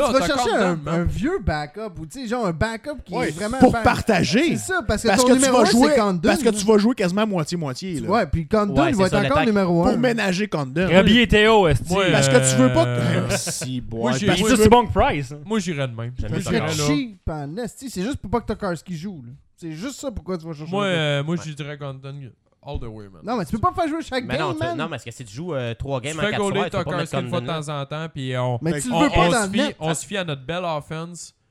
là, tu vas t'as chercher Condon, un, man. un vieux backup ou tu sais, genre un backup qui Ouais, est vraiment. pour back- partager. C'est ça, parce que Parce ton que, tu numéro vas un, jouer, c'est Condon. parce que tu vas jouer quasiment moitié-moitié. Là, Ouais, puis Condon, Ouais, il va c'est être ça, encore le numéro un. pour ménager Condon. Rabier Théo, esti. Ouais, Parce que tu veux pas Euh, que. Si, bon, moi, j'ai- parce Il que est tu aussi veux- bon que Price. Moi, j'irais de même. J'aime Moi, ça, C'est j'irais pareil. là. cheap en esti. C'est juste pour pas que Tokarski joue. là. C'est juste ça pourquoi tu vas chercher. Moi, un gars. euh, moi je dirais Condon all the way, man. Non, mais tu peux pas faire jouer chaque Mais game, non, tu- man. non, parce que si tu joues euh, trois Tu games en fais quatre goaler soirs, tu peux pas mettre Tokarski une fois de Condon là. temps en temps, puis on, Mais tu le on, veux pas on dans se le fie, net. on se fie à notre belle offense.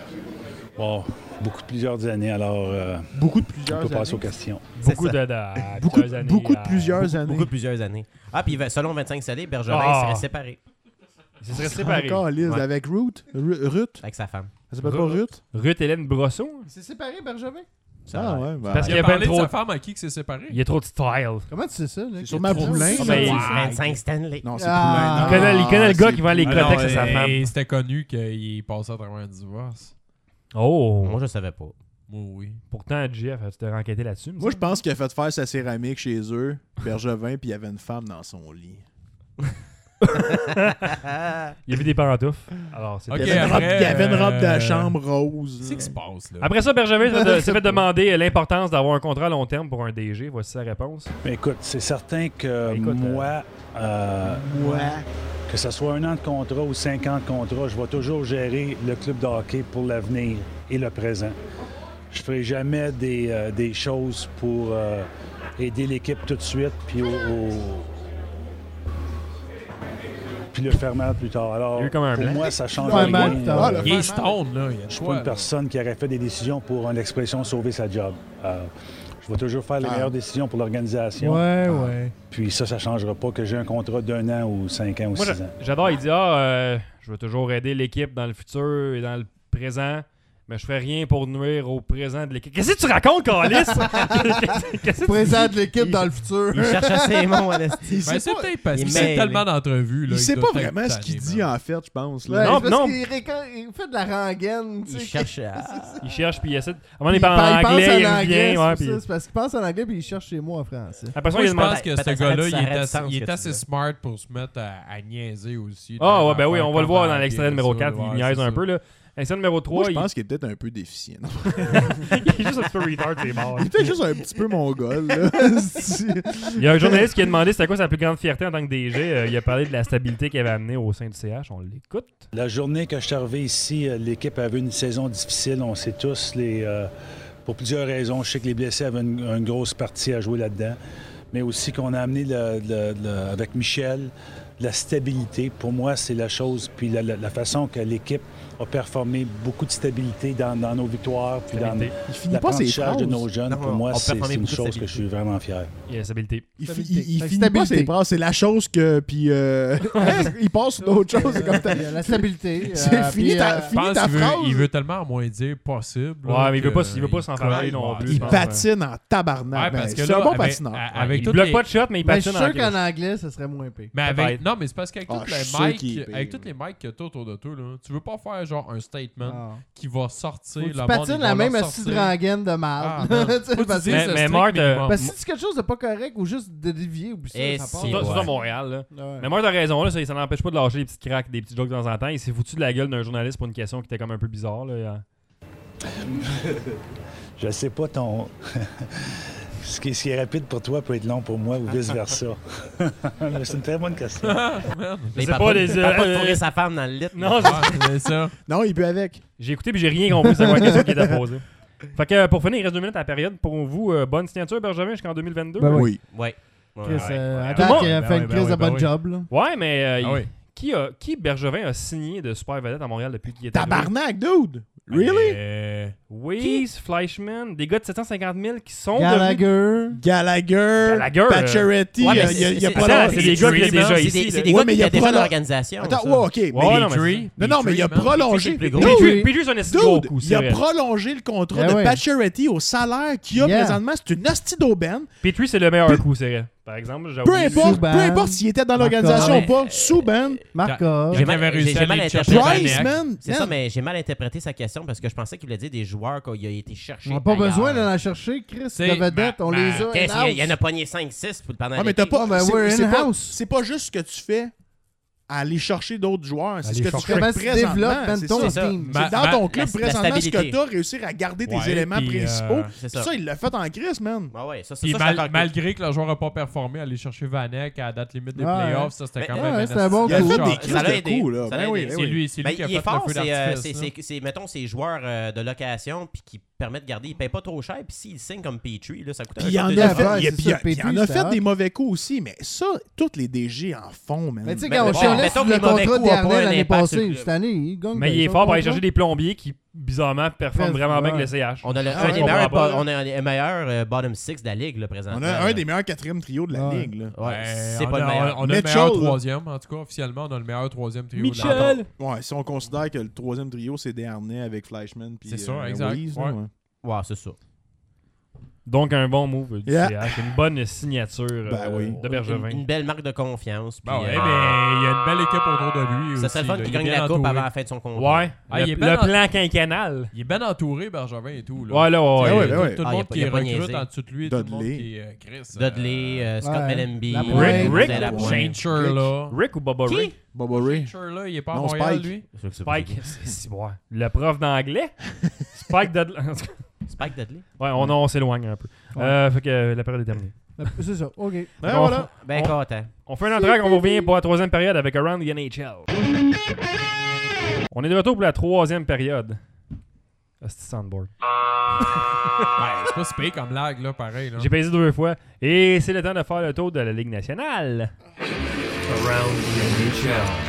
Bon, beaucoup de plusieurs années, alors euh, Beaucoup de on plusieurs peut années. passer aux questions. Beaucoup ça. de, de- Beaucoup, plusieurs années, beaucoup de euh, plusieurs Beaucoup, années. beaucoup de plusieurs années. Ah, puis selon vingt-cinq Salé, Bergevin Ah. serait séparé. Ils se seraient séparés. Encore Liz Ouais. avec Ruth. Ru- Ruth. Avec sa femme. Elle s'appelle pas Ruth? Ruth Hélène Brosseau. C'est séparé, Bergevin? Ah ouais. Ben, Parce Il qu'il y a a bien parlé de trop sa de... femme à qui que c'est séparé. Il y a trop de style. Comment tu sais ça? Là, C'est qu'il sur y a ma trop de poulain, style? là. mais- vingt-cinq Stanley. Non, c'est Ah. plus Il connaît, il connaît le gars qui vend les Ah non, cotex à sa et- femme. et c'était connu qu'il passait à travers un divorce. Oh. Moi, je savais pas. Moi, oui. Pourtant, Jeff, tu t'es enquêté là-dessus. me Moi, je semble. pense qu'il a fait faire sa céramique chez eux, Bergevin, puis il y avait une femme dans son lit. Il y avait des pantoufles. Alors, c'est Ok, il, y avait une robe, après, il y avait une robe de euh, chambre rose. Qu'est-ce qui se passe, là? Après ça, Bergevin s'est fait- s'est fait demander l'importance d'avoir un contrat à long terme pour un D G. Voici sa réponse. Mais écoute, c'est certain que Écoute, moi, euh, que ce soit un an de contrat ou cinq ans de contrat, je vais toujours gérer le club de hockey pour l'avenir et le présent. Je ne ferai jamais des, euh, des choses pour euh, aider l'équipe tout de suite, puis au, au- puis le faire mal plus tard. Alors, Il y a eu comme un pour blanc. moi, ça change Ouais, rien. mal plus tard. Ah, le Il est faire mal. stone, là. Il y a Je de suis pas quoi, une là. personne qui aurait fait des décisions pour, en expression, sauver sa job. Euh, je vais toujours faire les Ah. meilleures décisions pour l'organisation. Ouais, ouais. Puis ça, ça ne changera pas que j'ai un contrat d'un an ou cinq ans ou Moi, six j'a- ans. j'adore. Il dit Ah, euh, je vais toujours aider l'équipe dans le futur et dans le présent, mais je ferai rien pour nuire au présent de l'équipe. Qu'est-ce que tu racontes, Calis? Qu'est-ce que tu Présente l'équipe dans le futur. Il cherche assez mon Esti. Il Ben, sait c'est pas, peut-être parce il qu'il est fait mêlé. tellement d'entrevues. là, il sait doit pas être vraiment ce qu'il tanné, dit, man. en fait, je pense. Ouais, Là. Non, c'est parce non. qu'il récon- il fait de la rengaine. tu Il sais, cherche à... Il cherche, puis il essaie. de- À un moment, Puis il parle il en pense anglais, en il anglais, revient. c'est Ouais, pour puis... ça, c'est parce qu'il pense en anglais puis il cherche chez moi en français. Après ça, Moi, il je demande. pense que peut-être ce ça aurait gars-là, du- il ça est aurait du assez, sens, il ce est que tu assez dis. smart pour se mettre à, à niaiser aussi. Ah, ouais, Dans ben oui, affaires on va le voir dans comme l'extrait ça, numéro quatre. ouais, Il niaise c'est un ça. peu, là. L'extrait numéro Moi, trois, je il... pense qu'il est peut-être un peu déficient. non? il est juste un petit peu retard, c'est mort. Il est peut-être juste un petit peu mongol. Là. Il y a un journaliste qui a demandé c'était quoi sa plus grande fierté en tant que D G. Euh, il a parlé de la stabilité qu'il avait amenée au sein du C H. On l'écoute. La journée que je suis arrivé ici, euh, l'équipe avait une saison difficile. On sait tous, les, euh, pour plusieurs raisons. Je sais que les blessés avaient une, une grosse partie à jouer là-dedans. Mais aussi qu'on a amené, le- le- le- avec Michel, la stabilité. Pour moi, c'est la chose. Puis la, la- la façon que l'équipe a performé, beaucoup de stabilité dans, dans nos victoires, puis dans Stabilité. Il finit pas ses l'apprentissage phrases. de nos jeunes. Non, Pour on moi, a c'est performé c'est une beaucoup de chose que stabilité. je suis vraiment fier. Il y a la stabilité. Il, fi- Stabilité. il- il Fait que finit pas stabilité. ses phrases. C'est la chose que. Puis. Euh... il passe sur d'autres choses. C'est comme ta- Il y a la stabilité. C'est euh, fini puis, ta- euh, Je Fini pense ta qu'il veut, phrase. il veut tellement moins dire possible. là, Ouais, mais il veut que pas, il veut pas s'en il parler colle, non ouais. plus. Il je pense, patine en tabarnak. Ouais, Ben, parce que c'est un là, bon avec, patineur. à- ouais. avec Il toutes bloque les- pas de shot, mais il mais je patine suis en sûr crise. qu'en anglais, ça serait moins pire. Mais avec, Peut-être. non, mais c'est parce qu'avec Ah, toutes je suis les sûr mics, qu'il est pire. avec toutes les mics que t'as autour de toi, là, tu veux pas faire genre un statement Ah. qui va sortir. Faut que le tu monde, patines ils la vont même leur assise sortir. de rengaine de Ah, marde. man. Tu sais, Faut que parce tu que- Mais- dises le mais strict Marc, euh, minimum. parce que si c'est quelque chose de pas correct ou juste de dévier ou ça, Et ça part. si, Surtout ouais. à Montréal, là. Ouais. Mais moi, t'as raison, là, ça, ça n'empêche pas de lâcher des petites cracks, des petits jokes de temps en temps. Il s'est foutu de la gueule d'un journaliste pour une question qui était comme un peu bizarre, là. Je sais pas ton. ce, qui, ce qui est rapide pour toi peut être long pour moi ou vice-versa. C'est une très bonne question. Mais il sais parle pas, pas, les, il parle pas de euh, fourrer sa femme dans le lit. Non, Ouais, c'est ça. Non, il peut avec. j'ai écouté puis j'ai rien compris c'est quoi la question qui était posée. Fait que euh, pour finir, il reste deux minutes à la période. Pour vous, euh, bonne signature, Bergevin, jusqu'en deux mille vingt-deux. Ben oui. Oui. Ouais. Ouais, Chris, ouais. euh, ouais. à Tout le date, monde- il a Ben fait oui, une ben crise oui, de ben bon oui. job. Là. Ouais, mais euh, Ah il- oui. qui, a, qui Bergevin a signé de super vedette à Montréal depuis qu'il est arrivé? Tabarnak, dude. Really? Euh, Weiss, Fleischmann, des gars de sept cent cinquante mille qui sont Gallagher. Gallagher. Gallagher, Pacioretty. Ouais, mais il y a- c'est- il y a- il y a c'est- pas Attends, longtemps- c'est des gars qui étaient Dreamer. déjà C'est ici. des, c'est là. des Ouais, gars mais qui il y a étaient déjà pas dans la- l'organisation. Attends, ça. ouais, ok. Ouais, mais- non, mais Petrie. Non, non, mais il a Petrie, man. prolongé. Petrie, Dude, Puis puis juste un esti gros Dude, coup, il c'est a vrai. prolongé le contrat Eh de ouais. Pacioretty au salaire qu'il a Yeah. présentement. C'est une hostie d'aubaine. Petrie, c'est le meilleur coup, c'est vrai. Par exemple, j'ai Peu oublié. importe, Subban. peu importe s'il était dans Markov. l'organisation Non, ou pas. mais- Subban. Markov. J'ai Quand il avait mal, réussi j'ai- à j'ai mal aller interprété. chercher Price, Vanek. man. C'est Man. ça, mais j'ai mal interprété sa question parce que je pensais qu'il voulait dire des joueurs qu'il a été chercher. On n'a pas ailleurs. besoin d'en chercher, Chris. C'est- De vedettes, on ma- les ma- a. Qu'est-ce qu'il y a- il y en a in-house. pogné cinq six pendant Ah, mais t'as l'été. pas. Ah, ben, c'est- we're c'est pas, in-house. c'est pas juste ce que tu fais à aller chercher d'autres joueurs. C'est Aller ce que tu chercher. fais Comment tu présentement. développes C'est Benton ça. C'est ça. team. Ma- C'est dans ma- ton club la- la présentement ce que stabilité. tu as réussir à garder tes Ouais, éléments puis, principaux. euh, C'est Ça. ça. il l'a fait en crise, man. Ah ouais, ça, ça, Puis ça, mal- je suis d'accord avec toi. malgré que le joueur n'a pas performé, aller chercher Vanek à la date limite des Ouais. playoffs, ça c'était Mais- quand ouais, même c'est un bon Il a coup. fait shot. des Ça crises l'a de aidé. coups, là. Ça Ben l'a oui, aidé. ben C'est oui. lui, c'est lui Ben, qui a il fait est fort, le feu c'est, euh, d'artifice. c'est, là. c'est, c'est, mettons, ces joueurs euh, de location puis qui permettent de garder, ils payent pas trop cher, puis s'ils signent comme Petrie, là, ça coûte Puis un il y en shot a de Ouais, fait, ouais, il y a- c'est puis il y a- ça, il y en Petrie, a c'était fait hot. des mauvais coups aussi, mais ça, tous les D G en font, man. Mais tu sais, Mais quand on bon, chialait mettons sur que le les mauvais contrat coups ont pas d'Ernest un l'année impact sur le passée, club. cette année, il gagne Mais bien il est son fort pour aller contrat. chercher des plombiers qui bizarrement, performe Très vraiment bien souvent. que le C H. On a le, Ah un, ouais, des on meilleurs, comprend pas, bo- on a un des meilleurs euh, bottom six de la ligue, là, présentement. On a un là. des meilleurs quatrième trios de la Ouais. ligue. Là. Ouais, Ben, c'est on pas a, le meilleur. On a le Mitchell, meilleur là. troisième, en tout cas, officiellement, on a le meilleur troisième trio. de la Michel! Ouais, si on considère que le troisième trio, c'est Desharnais avec Flashman. puis, C'est ça, euh, exact. Weiss, là, Ouais. ouais. Ouais, c'est ça. Donc, un bon move du Yeah. C H. Une bonne signature Ben euh, oui. de Bergevin. Une, une belle marque de confiance. Ben puis, ouais, euh, mais il y a une belle équipe autour de lui. ça aussi, serait le fun là. qu'il Il est gagne bien la coupe entouré. avant la fin de son contrat. Ouais. Ah, le il est le ben en- plan quinquennal. Il est bien entouré, Bergevin et tout. Là. Ouais, là, ouais. Ben ouais, ouais. ben ouais. Tout le Ah, monde il a pas- qui il a pas recrute niaisé. en dessous de lui, tout le monde Dudley. qui est euh, Chris. Dudley, euh, Scott Ouais. Mellenby, La Rick- euh, Rick- José Lapointe. Saincher, là. Rick ou Bubba Qui? Rick? Bubba Ray. Saincher, là, il est pas à Non, Montréal, Spike. lui. Je sais pas Spike. c'est C'est- c'est- ouais. Le prof d'anglais? Spike Dudley. qui. Spike Dudley. Ouais, on, on s'éloigne un peu. Ouais. Euh, fait que euh, la période est terminée. C'est ça, ok. Ouais, On- voilà. Ben On- content. On fait un entraque, on revient pour la troisième période avec Around the N H L. On est de retour pour la troisième période. Hostie soundboard. Ouais, c'est pas si pire comme lag, là, pareil. Là. J'ai pesé deux fois. Et c'est le temps de faire le tour de la Ligue nationale. Around the N H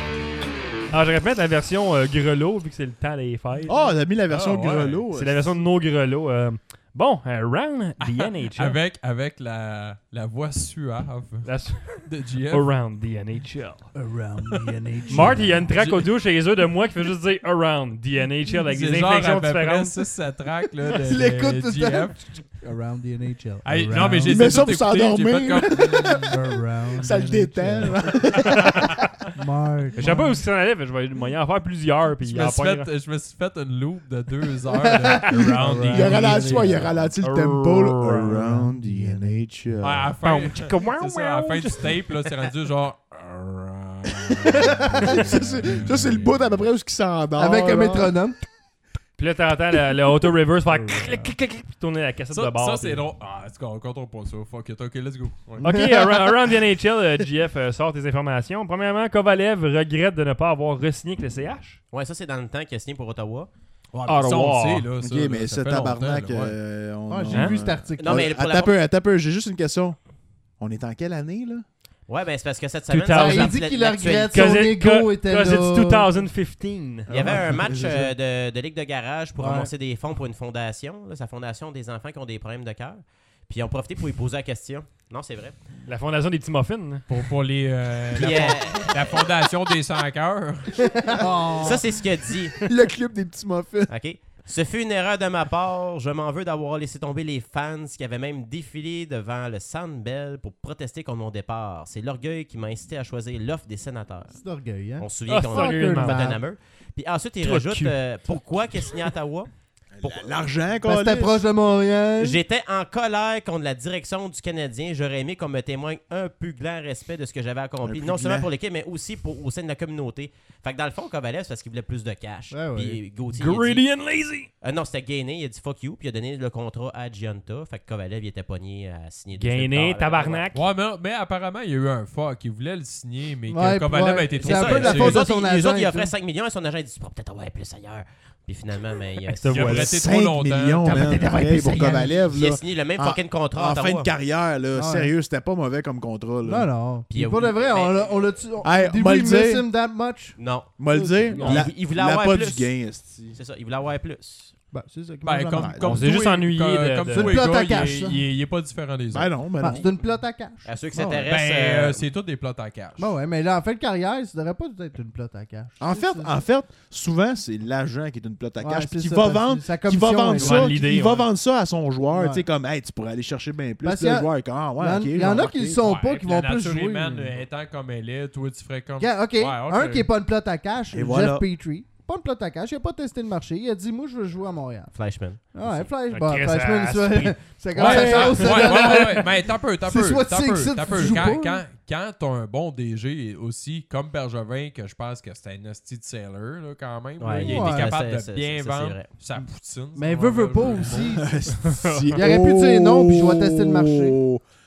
L. Alors, je répète la version euh, grelot, vu que c'est le temps des fêtes. Oh, on a mis la version Ah, ouais. grelot. C'est la version de nos grelots. Euh, bon, Around the N H L. Avec, avec la, la voix suave La- de G F. Around the N H L. Around the N H L. Marty, il y a une track audio chez eux de moi qui fait juste dire Around the N H L avec C'est des genre inflexions à peu près différentes. six sept tracks là, de, Il l'écoute de tout le G temps. F. Around the N H L. Hey, non, Around- mais j'ai Il met ça essayé pour de t'écouter, j'ai s'endormir. fait comme- Around Ça le the détend. N H là. L. Marty. Je sais pas où ça en allait, mais je vais je vais y en faire plusieurs. Puis Je il me, en suis pognera. fait, je me suis fait une loop de deux heures de Around the Il a N H L. ralenti, ouais, il a ralenti le tempo. là. Around Around the N H L. Ouais, à la fin, Boum, tchika, wow, c'est ça, à la fin wow. du tape, là, c'est rendu genre. Around. ça, c'est ça, c'est le bout à peu près où il s'endort. Avec un là. métronome. Puis là, t'entends le, le auto-reverse faire clic, clic, clic, puis tourner la cassette Ça, de bord. ça c'est puis- drôle. Ah, est-ce qu'on contrôle pas ça? Fuck it. Ok, let's go. Ouais. Ok, Around, Around the N H L, euh, G F euh, sort tes informations. Premièrement, Kovalev regrette de ne pas avoir re-signé avec le C H. Ouais, ça, c'est dans le temps qu'il a signé pour Ottawa. Ouais, Ah, mais ça, on wow. le sait, là. Ça, Ok, là, mais ça ce fait longtemps, tabarnak, là, ouais. euh, on, Ah, j'ai Hein? vu cet article. Non, mais pour Attends la- un peu, attends un peu, j'ai juste une question. On est en quelle année, là? Ouais, ben c'est parce que cette semaine, Tout ça à fait l'heure. Il dit partie qu'il de le l'actualité. regrette. Son it- ego co- était cause là. it's two thousand fifteen. Il y avait Ah, un match c'est ça. euh, de, de Ligue de garage pour Ouais. ramasser des fonds pour une fondation. Là, sa fondation des enfants qui ont des problèmes de cœur. Puis ils ont profité pour lui poser la question. Non, c'est vrai. La fondation des petits muffins. hein. Pour, pour les, euh, Puis, la, euh, la fondation des sans-cœurs. ça, c'est ce qu'il a dit. Le club des petits muffins. OK? Ce fut une erreur de ma part. Je m'en veux d'avoir laissé tomber les fans qui avaient même défilé devant le Sandbell pour protester contre mon départ. C'est l'orgueil qui m'a incité à choisir l'offre des sénateurs. C'est d'orgueil, hein? On se souvient Ah, qu'on fuck a you, fait man. un hammer. Puis ensuite, il Trop de rajoute cul. euh, pourquoi qu'il a signé à Ottawa. L'argent, Parce que c'était câlisse. proche de Montréal. J'étais en colère contre la direction du Canadien. J'aurais aimé qu'on me témoigne un plus grand respect de ce que j'avais accompli, Un non plus seulement grand. pour l'équipe, mais aussi pour, au sein de la communauté. Fait que dans le fond, Kovalev, c'est parce qu'il voulait plus de cash. Ouais, ouais. Puis Gauthier, il a dit- Greedy and lazy. Euh, non, c'était Gainé, il a dit fuck you, puis il a donné le contrat à Gianta. Fait que Kovalev, il était pogné à signer deux semaines Gainé, plus tard. tabarnak. Ouais, mais, mais apparemment, il y a eu un fuck. Il voulait le signer, mais Ouais, que Kovalev ouais. a été trop C'est un peu de la pressé. faute Les de autres, son il- les agent autres, il et offrait tout. cinq millions et son agent, il dit tu pourras peut-être avoir plus ailleurs. Puis finalement, mais il a, Cette Il a voix-là. resté trop cinq longtemps. millions, T'as man, peut-être pareil arrêté pour ça, Kovalev, il a là. signé le même En- fucking contrat à En fin Ottawa. de carrière, là. Ouais. Sérieux, c'était pas mauvais comme contrat, là. Non, non. Puis Puis il a pour de voulu- vrai, on mais- l'a- on l'a-tu. on- Hey, Did on va we le miss dire. him that much? Non. Moi le dire, Il- la, il voulait la avoir pas plus. du gain, esti. C'est ça, il voulait avoir plus. Ben, c'est ça. qui Ben, mange la comme, marde. comme On s'est tous juste les- ennuyé comme- de- Comme de- tous C'est les une plate gars, à il cash, est- ça. il est- il est pas différent des autres. Ben non, ben Ben, non. c'est une plot à cash. À ceux qui Ah ouais. s'intéressent. Ben, euh, euh, c'est tous des plots à cash. Ben ouais, mais là, en fin de carrière, ça devrait pas être une plot à cash. En C'est- fait, c'est- en fait, souvent, c'est l'agent qui est une plot à Ouais, cash c'est puis qui ça, va parce que vendre, sa qui va commission vendre est- ça, Vendre qui- l'idée, il va ouais. vendre ça à son joueur, Ouais. tu sais comme hey, tu pourrais aller chercher bien plus Parce le qu'il y a- joueur comme ah, ouais, Il y en- OK. il y en a qui le sont Ouais, pas, puis qui vont la plus nature jouer. humaine étant comme elle est, toi, tu ferais comme... Regarde, OK, Ouais, ok. un qui est pas une plot à cash, Et Jeff voilà. Petrie. Pas une plot à cash, il a pas testé le marché. Il a dit, moi, je veux jouer à Montréal. Flashman. Ah ouais, Flash. Fait Bon, que Flashman, ça- ça- ça- c'est comme Ouais, ça, ouais, ça, ouais, ça, ouais, ça- ouais, ouais, mais t'as peu, t'as C'est peu, soit t'as tu sais peu, que ça, t'as tu peu. joues Quand, pas. quand, quand t'as un bon D G aussi, comme Bergevin, que je pense que c'était un hostie de sailor, là, quand même, là, Ouais, il a ouais. été capable Ça, de c'est- bien ça, c'est vendre vrai. sa poutine. Mais son veut, veut pas jeu. aussi. Si- Il aurait pu dire non, puis je vais tester le marché. Oh!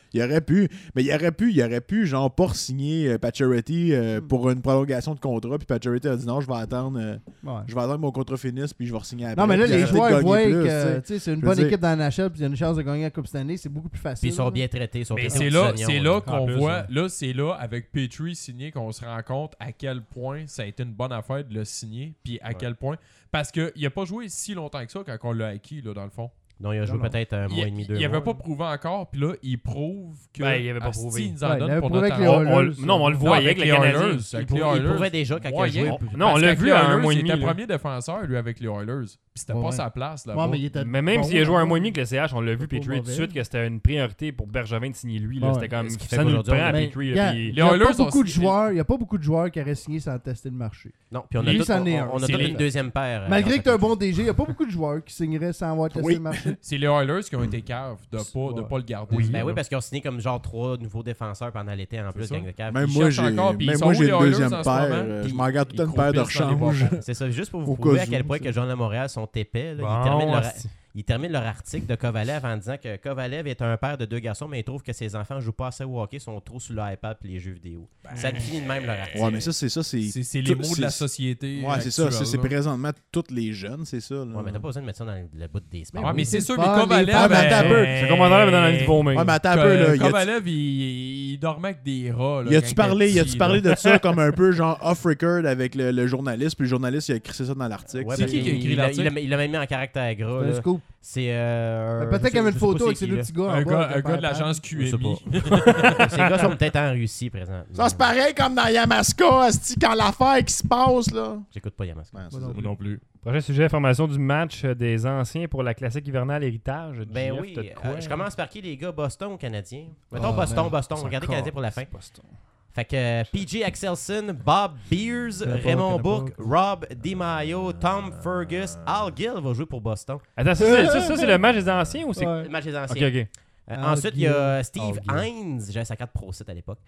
Il aurait pu, mais il aurait pu, il aurait pu, genre, pas signer euh, Pacioretty euh, pour une prolongation de contrat, puis Pacioretty a dit non, je vais attendre, euh, Ouais. je vais attendre que mon contrat finisse, puis je vais re-signer après. Non, mais là, Puis il les aurait peut-être joueurs gagné voient plus, que tu tu sais, c'est une Je bonne veux dire- équipe dans la N H L puis il y a une chance de gagner la Coupe Stanley, c'est beaucoup plus facile. Puis ils sont là. bien traités. Ils sont Mais traités c'est aux là, petits c'est oignons, là là. qu'on En plus, voit, hein. là, c'est là, avec Petrie signé, qu'on se rend compte à quel point ça a été une bonne affaire de le signer, puis à Ouais. quel point. Parce qu'il n'a pas joué si longtemps que ça quand on l'a acquis, là, dans le fond. Donc, il a joué Non, non. peut-être un mois et demi, deux Il mois. n'avait pas là. prouvé encore, puis là, il prouve que. Ben, il avait pas Asti, prouvé. il nous en Ouais, il donne avait pour prouvé notre avec les argent. On- on- Oilers. non, mais on le Non, voyait avec avec les les Canadiens. Oilers. Il, Avec prou- les il Oilers. prouvait déjà quand il a Moyen. joué. On- plus- Non, on Parce l'a qu'avec vu les à un Oilers, mois et il demi. était là. premier défenseur, lui, avec les Oilers. Puis c'était Ouais, pas ouais. sa place Ouais, là-bas. mais il était Mais même bon, s'il a joué un bon. mois et demi avec le C H, on l'a vu, Pas Petrie, tout de mauvais. suite, que c'était une priorité pour Bergevin de signer lui. là. Ouais. C'était comme Ce qui fait ça nous le qu'aujourd'hui, prend à on- Mais, Petrie. gars, là, puis- il Les n'y a Oilers pas ont beaucoup de signé- joueurs, il y a pas beaucoup de joueurs qui auraient signé sans tester le marché. Non, puis on a Lui, tout, c'en est on, un. on a C'est toute les- une deuxième paire. euh, Malgré dans que tu es un cette bon D G, il n'y a pas beaucoup de joueurs qui signeraient sans avoir testé Oui. le marché. C'est les Oilers qui ont été caves de pas, de Ouais. pas le garder. Ben ce oui, gars-là. parce qu'ils ont signé comme genre trois nouveaux défenseurs pendant l'été en plus, ça. gang de cave. Même Ils moi, cherchent j'ai encore, puis ils même sont moi, où, j'ai les une Oilers, deuxième en ce paire. moment? euh, Puis Je m'en regarde toute ils une paire de croupissent dans les rechange. bas-fonds. C'est ça, juste pour Au vous cas prouver à où, quel point ça. que Jean Montréal sont épais. Là. Bon, ils, terminent leur, asti. ils terminent leur article de Kovalev en disant que Kovalev est un père de deux garçons, mais il trouve que ses enfants jouent pas assez au hockey, sont trop sur l'iPad et les jeux vidéo. Ça finit de même leur article. Ouais, mais ça, c'est ça, c'est. C'est c'est les tout- mots de la c'est- société. Ouais, c'est ça. actuelle, ça, C'est là. présentement tous les jeunes, c'est ça. là. Ouais, mais t'as pas besoin de mettre ça dans le bout des sports. Ouais, mais c'est sûr, Ah, les les Kovalev. femmes, ben, attends un peu. C'est comme on enlève dans la vie de vos mains. Ouais, mais attends un peu, là. Que- Y a-tu- Kovalev, il, il dormait avec des rats. Là, Y a-tu quand il parlé, était y a-tu petit, parlé là. de ça comme un peu genre off-record avec le, le journaliste, puis le journaliste il a écrit ça dans l'article. Ouais, C'est parce qui qui a qu'il- écrit il a- l'article? il l'a- Il l'a même mis en caractère gras. C'est un là. scoop. C'est. Euh, Ben, Peut-être je qu'il y avait sais- une je sais photo pas avec c'est ces qui, deux là. petits gars. en Un bas gars, avec un gars de iPad. l'agence Je sais Q M I. pas. Ces gars sont peut-être en Russie présent. Ça, c'est pareil comme dans Yamaska, asti, quand l'affaire qui se passe, là. J'écoute pas Yamas. Ouais, c'est Moi ça. Moi non plus. Prochain sujet, information du match des anciens pour la classique hivernale héritage. Ben J F, oui, t'as de quoi? euh, je commence par qui les gars? Boston ou Canadiens? Mettons Ah, Boston, man. Boston. C'est Regardez encore- Canadien pour la fin. Boston. Fait que euh, P J Axelson, Bob Beers, connais pas, Raymond connais Bourque, pas. Rob DiMaio, Tom Fergus, Al Gill va jouer pour Boston. Attends, ça, c'est, ça, ça, c'est le match des anciens ou c'est. Ouais. Le match des Ok, anciens. ok. Euh, Al ensuite, il y a Gill. Steve Al Hines, j'avais sa carte pro site à l'époque.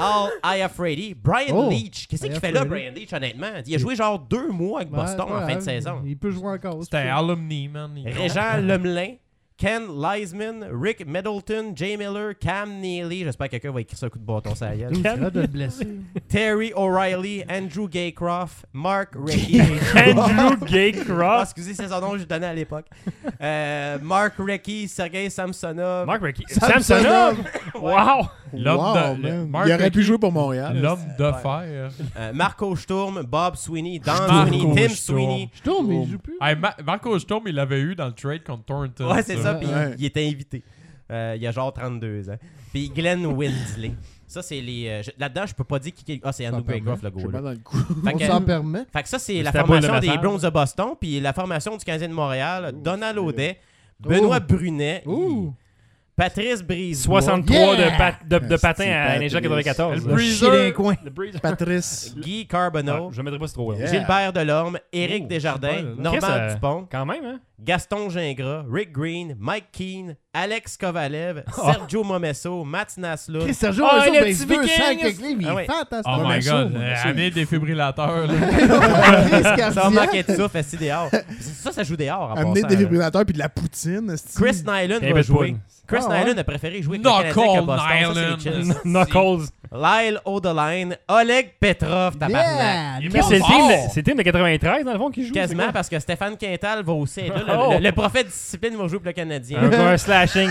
Al Iafredi, Brian Oh, Leach. Qu'est-ce qu'il fait là, Iafredi. Brian Leach, honnêtement? Il a joué genre deux mois avec Ouais, Boston c'est en pas fin de grave. saison. Il peut jouer encore. C'était un alumni, man. Il- Régent Lemelin, Ken Leisman, Rick Middleton, Jay Miller, Cam Neely. J'espère que quelqu'un va écrire ça un coup de bâton sur la gueule. C'est vrai de le blesser. Terry O'Reilly, Andrew Gaycroft, Mark Recchi. Andrew Ah, Gaycroft. excusez, c'est son nom que je donnais à l'époque. Euh, Mark Recchi, Sergei Samsonov. Mark Recchi. Samsonov. Samsonov. Wow. L'homme Wow, de- le- man. Mark Il aurait pu Recchi, jouer pour Montréal. L'homme de fer. Euh, Marco Sturm, Bob Sweeney, Don Marco Sweeney, Tim Sturm. Sweeney. Je tourne, mais il joue plus. Hey, Ma- Marco Sturm, il l'avait eu dans le trade contre Thornton. Ouais, c'est ça, puis Ouais. il était invité. Euh, il y a genre trente-deux ans. Puis Glenn Winsley. Ça, c'est les. euh, je- Là-dedans, je peux pas dire qui. Ah, c'est Andrew Ça permet. Graycroft, le Je suis goal. pas dans le coup. Fait On que- s'en permet. Fait que ça, c'est la C'était pas le formation des massage. Browns de Boston, puis la formation du Canadien de Montréal, Donald Audet, Benoît Oh. Brunet, Ouh. Patrice Brise. soixante-trois Yeah! de, pat- de, de Ah, patins c'est à Patrice. Ninja quatre-vingt-quatorze. Le là. Breezer. Chier dans les coins. Le Breezer. Patrice. Guy Ouais, Carbonneau, je mettrai pas ce trop. Yeah. Gilbert Delorme, Éric Oh, Desjardins, super, là. Normand Chris, euh, Dupont, Quand même, hein? Gaston Gingras, Rick Green, Mike Keane, Alex Kovalev, Oh. Sergio Momesso, Mats Naslund. Chris, Sergio Ah, Momesso le base petit deux viking! cents quelques livres, il Ah est ouais. fantastique. Oh my Momesso, god, Momesso, euh, il- année défibrillateur. là. Crise Ça cardiaque. manquait de souffle, c'est dehors. Ça, ça joue dehors en Amener passant, des là. vibrillateurs puis de la poutine. esti. Chris Nyland Un peu va de jouer. poudre. Chris Ah, ouais. Nyland a préféré jouer avec le Canadien Knuckle qu'à Boston. Ça, c'est Nyland. les Chills. Knuckles. Lyle Odeline, Oleg Petrov, tabarnak. Yeah! Il est Chris, bon C'est le fort. team de- c'est le team de quatre-vingt-treize, dans le fond, qui joue. Quasiment c'est parce que Stéphane Quintal va aussi être là. Le, Oh. le- le prophète discipline va jouer pour le Canadien. quoi? Un, un slashing.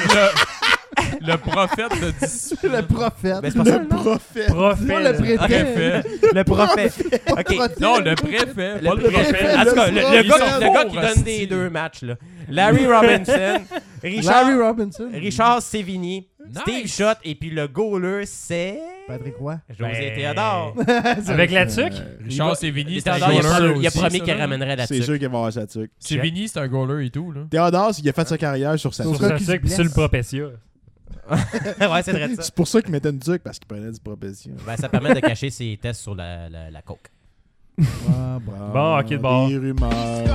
Le prophète de discipline. Le prophète. Ben, c'est pas ça. Le prophète. Prophète. Moi, le préfet. Préfet. Le prophète. Ok. Non, le préfet, Le pas le préfet. prophète. En tout cas, le, le Ils gars, sont qui- le gars qui forts, donne des asti. deux matchs. Là. Larry Robinson, Richard, Larry Robinson. Richard Sévigny, Nice. Steve Schott, et puis le goaler, c'est Patrick Roy. José Ben, Théodore. Avec la tuque. Richard Sévigny, c'est un Théodore, il a, goaler promis- il a aussi, promis ça, qu'il là. ramènerait la C'est tuque. sûr qu'il va avoir sa tuque. Sévigny, c'est un goaler et tout. Là. Théodore, il a fait sa carrière sur sa Sur tuque. ça Sur qui ça, se puis sur le blesse. Propecia. Ouais, c'est vrai de ça. C'est pour ça qu'il mettait une tuque, parce qu'il prenait du propulsion. Ben, ça permet de cacher ses tests sur la, la, la coke. Ah, bon. Bon, ok, de bord. Des rumeurs.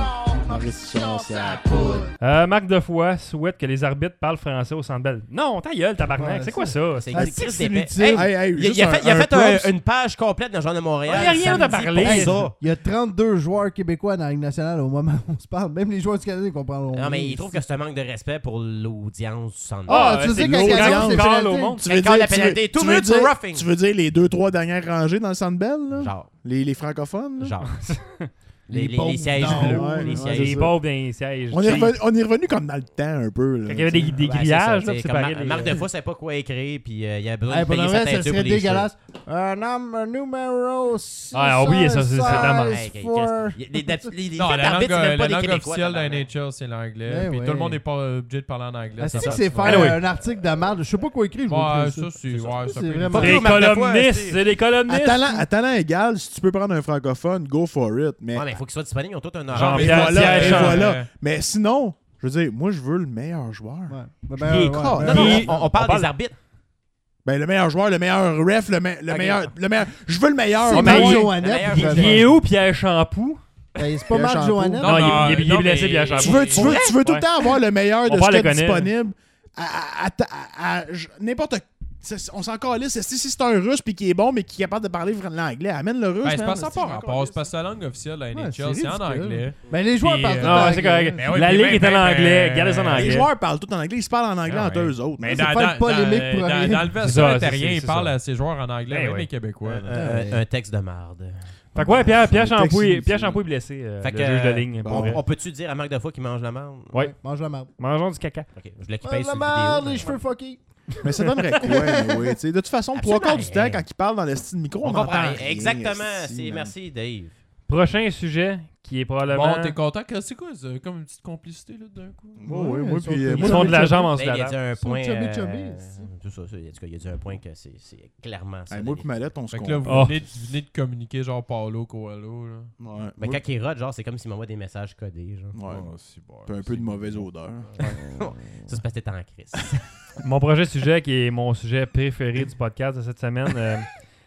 Maurition, c'est la poudre. Euh, Marc Defoy souhaite que les arbitres parlent français au Centre Bell. Non, ta gueule, tabarnak. Ouais, c'est c'est- quoi ça? C'est Ah, Chris c'est que c'est d'épais. inutile. Hey, Hey, hey, il, juste il a un- fait, il a un fait un- props. une page complète dans le Journal de Montréal. Il y a rien samedi de parler. pour ça. Il y a trente-deux joueurs québécois dans la Ligue nationale au moment où on se parle. Même les joueurs du Canadien comprendront. Non, mais rien. il trouve que c'est un manque de respect pour l'audience du Centre Ah, Bell. tu c'est sais, quand l'audience il y a qui des parle pénalités. au monde. Tu Quand veux il y a la dire, tu pénalité, veux- two tu veux minutes for dire- roughing. tu veux dire les deux, trois dernières rangées dans le Centre Bell, là? Genre, Les, les francophones, là? genre. Les, Les les, pauvres les sièges dents. bleus. Ouais, les ouais, sièges c'est Les ça. pauvres dans les sièges. On est, revenu, on est revenu comme dans le temps, un peu. Là, Quand il y avait des, des Ben, c'est ça, grillages, tu là, sais, c'est comme pareil. Mar- Marc Defoy savait pas quoi écrire, puis euh, il avait besoin Hey, de pour payer le sa vrai, ça teinture serait pour les cheveux. dégueulasse. Un homme numéro six. Ah, oubliez ça, c'est- c'est dommage. Hey, Chris, Les, les, les, les Non, faits la langue, d'arbitre, c'est euh, même pas la des langue Québécois. officielle de la tabarnak. N H L, c'est l'anglais. Eh Puis ouais. tout le monde n'est pas euh, obligé de parler en anglais. Ah, ça c'est que passe. c'est faire Ouais, ouais. un article de merde. Je sais pas quoi écrire. Je vais Ouais, écrire ça, c'est ouais, Ça, c'est un c'est peu vraiment- bizarre. Des Fuck you, Marc Defoy, columnistes, c'est- c'est des À columnistes. talent, à talent égal, si tu peux prendre un francophone, go for it. Mais, Ouais, mais il faut qu'ils soient disponibles. Ils ont tout un Genre, horaire. et Pierre- voilà, Pierre et Champ. voilà. Mais sinon, je veux dire, moi, je veux le meilleur joueur. Ouais. Ben, Il ben, est ouais, con. ben, Non, non, Puis- on, on parle on parle- des arbitres. Ben, le meilleur joueur, le meilleur ref, le, me- le Ok. meilleur. Le meilleur. Je veux le meilleur. C'est mais Marc il- Joannette. le meilleur Il joueur. il est où, Pierre Champoux? Ben, C'est pas Pierre Marc Champoux. Joannette. Non, il- il- il est non, blessé, mais- Pierre Champoux. Tu veux, tu veux, tu veux tout le Ouais. temps avoir le meilleur de On ce parle qu'il y a le connaît. disponible. À, à- à- à- à- je- n'importe c'est- on s'en calisse. Si, si c'est un russe puis qui est bon mais qui est capable de parler l'anglais, amène le russe. Ben, c'est man. pas ça C'est- pas rapport. C'est parce que la langue officielle de la N H L, Ouais, c'est c'est en ridicule. anglais. Ben, les joueurs Puis, parlent euh, tout Non, en c'est anglais. correct. Ben oui, La puis ligue même- est en même, anglais. euh, Gardez ça en Les anglais. joueurs parlent tout en anglais, ils se parlent en anglais Ah entre ouais. eux autres. Mais C'est dans, pas dans, une polémique dans, pour dans, rien. dans le C'est vestiaire ça, c'est- italien, c'est ils ça. parlent à ses joueurs en anglais, Ben même oui. les Québécois. là. Euh, Un, un texte de marde. Fait que ouais, Pierre, Pierre Faut Champoux, est- texter, Pierre c'est- Champoux est blessé, euh, Fait le que, juge de euh, ligne. pour bon, vrai. On peut-tu dire à Marc Defoy qu'il mange la marde? Ouais. Mange la merde. Mangeons du caca. Ok, je l'ai qui Mange pèse la sur merde, vidéo. les cheveux fuckés. Mais ça donnerait quoi, oui, tu sais. De toute façon, trois Absolument quarts du temps, rien. quand il parle dans le style micro, on, On entend comprend. rien, Exactement. esti, C'est man. merci, Dave. Prochain sujet qui est probablement. Bon, t'es content? que- C'est quoi? C'est comme une petite complicité là d'un coup? Ouais, ouais, Ouais, moi, ils sont puis, euh, tous- moi, Ils font de la jambe en Ben, il a dit se un Son point. chubby euh, chubby, tout ça, ça, il a dit quoi? Il a dit un point que c'est c'est clairement ça. Hey, moi puis Mallette, on se Fait que là, vous comprend. Oh. venez, de- vous venez de communiquer genre Paulo Coelho. Là. Ouais, Mais moi, quand il rote, genre, c'est comme s'il m'envoie des messages codés. Genre. ouais. Oh, c'est bon, Puis un peu c'est de bon. mauvaise odeur. Ça, c'est parce que t'es en crise. Mon projet sujet, qui est mon sujet préféré du podcast de cette semaine. euh,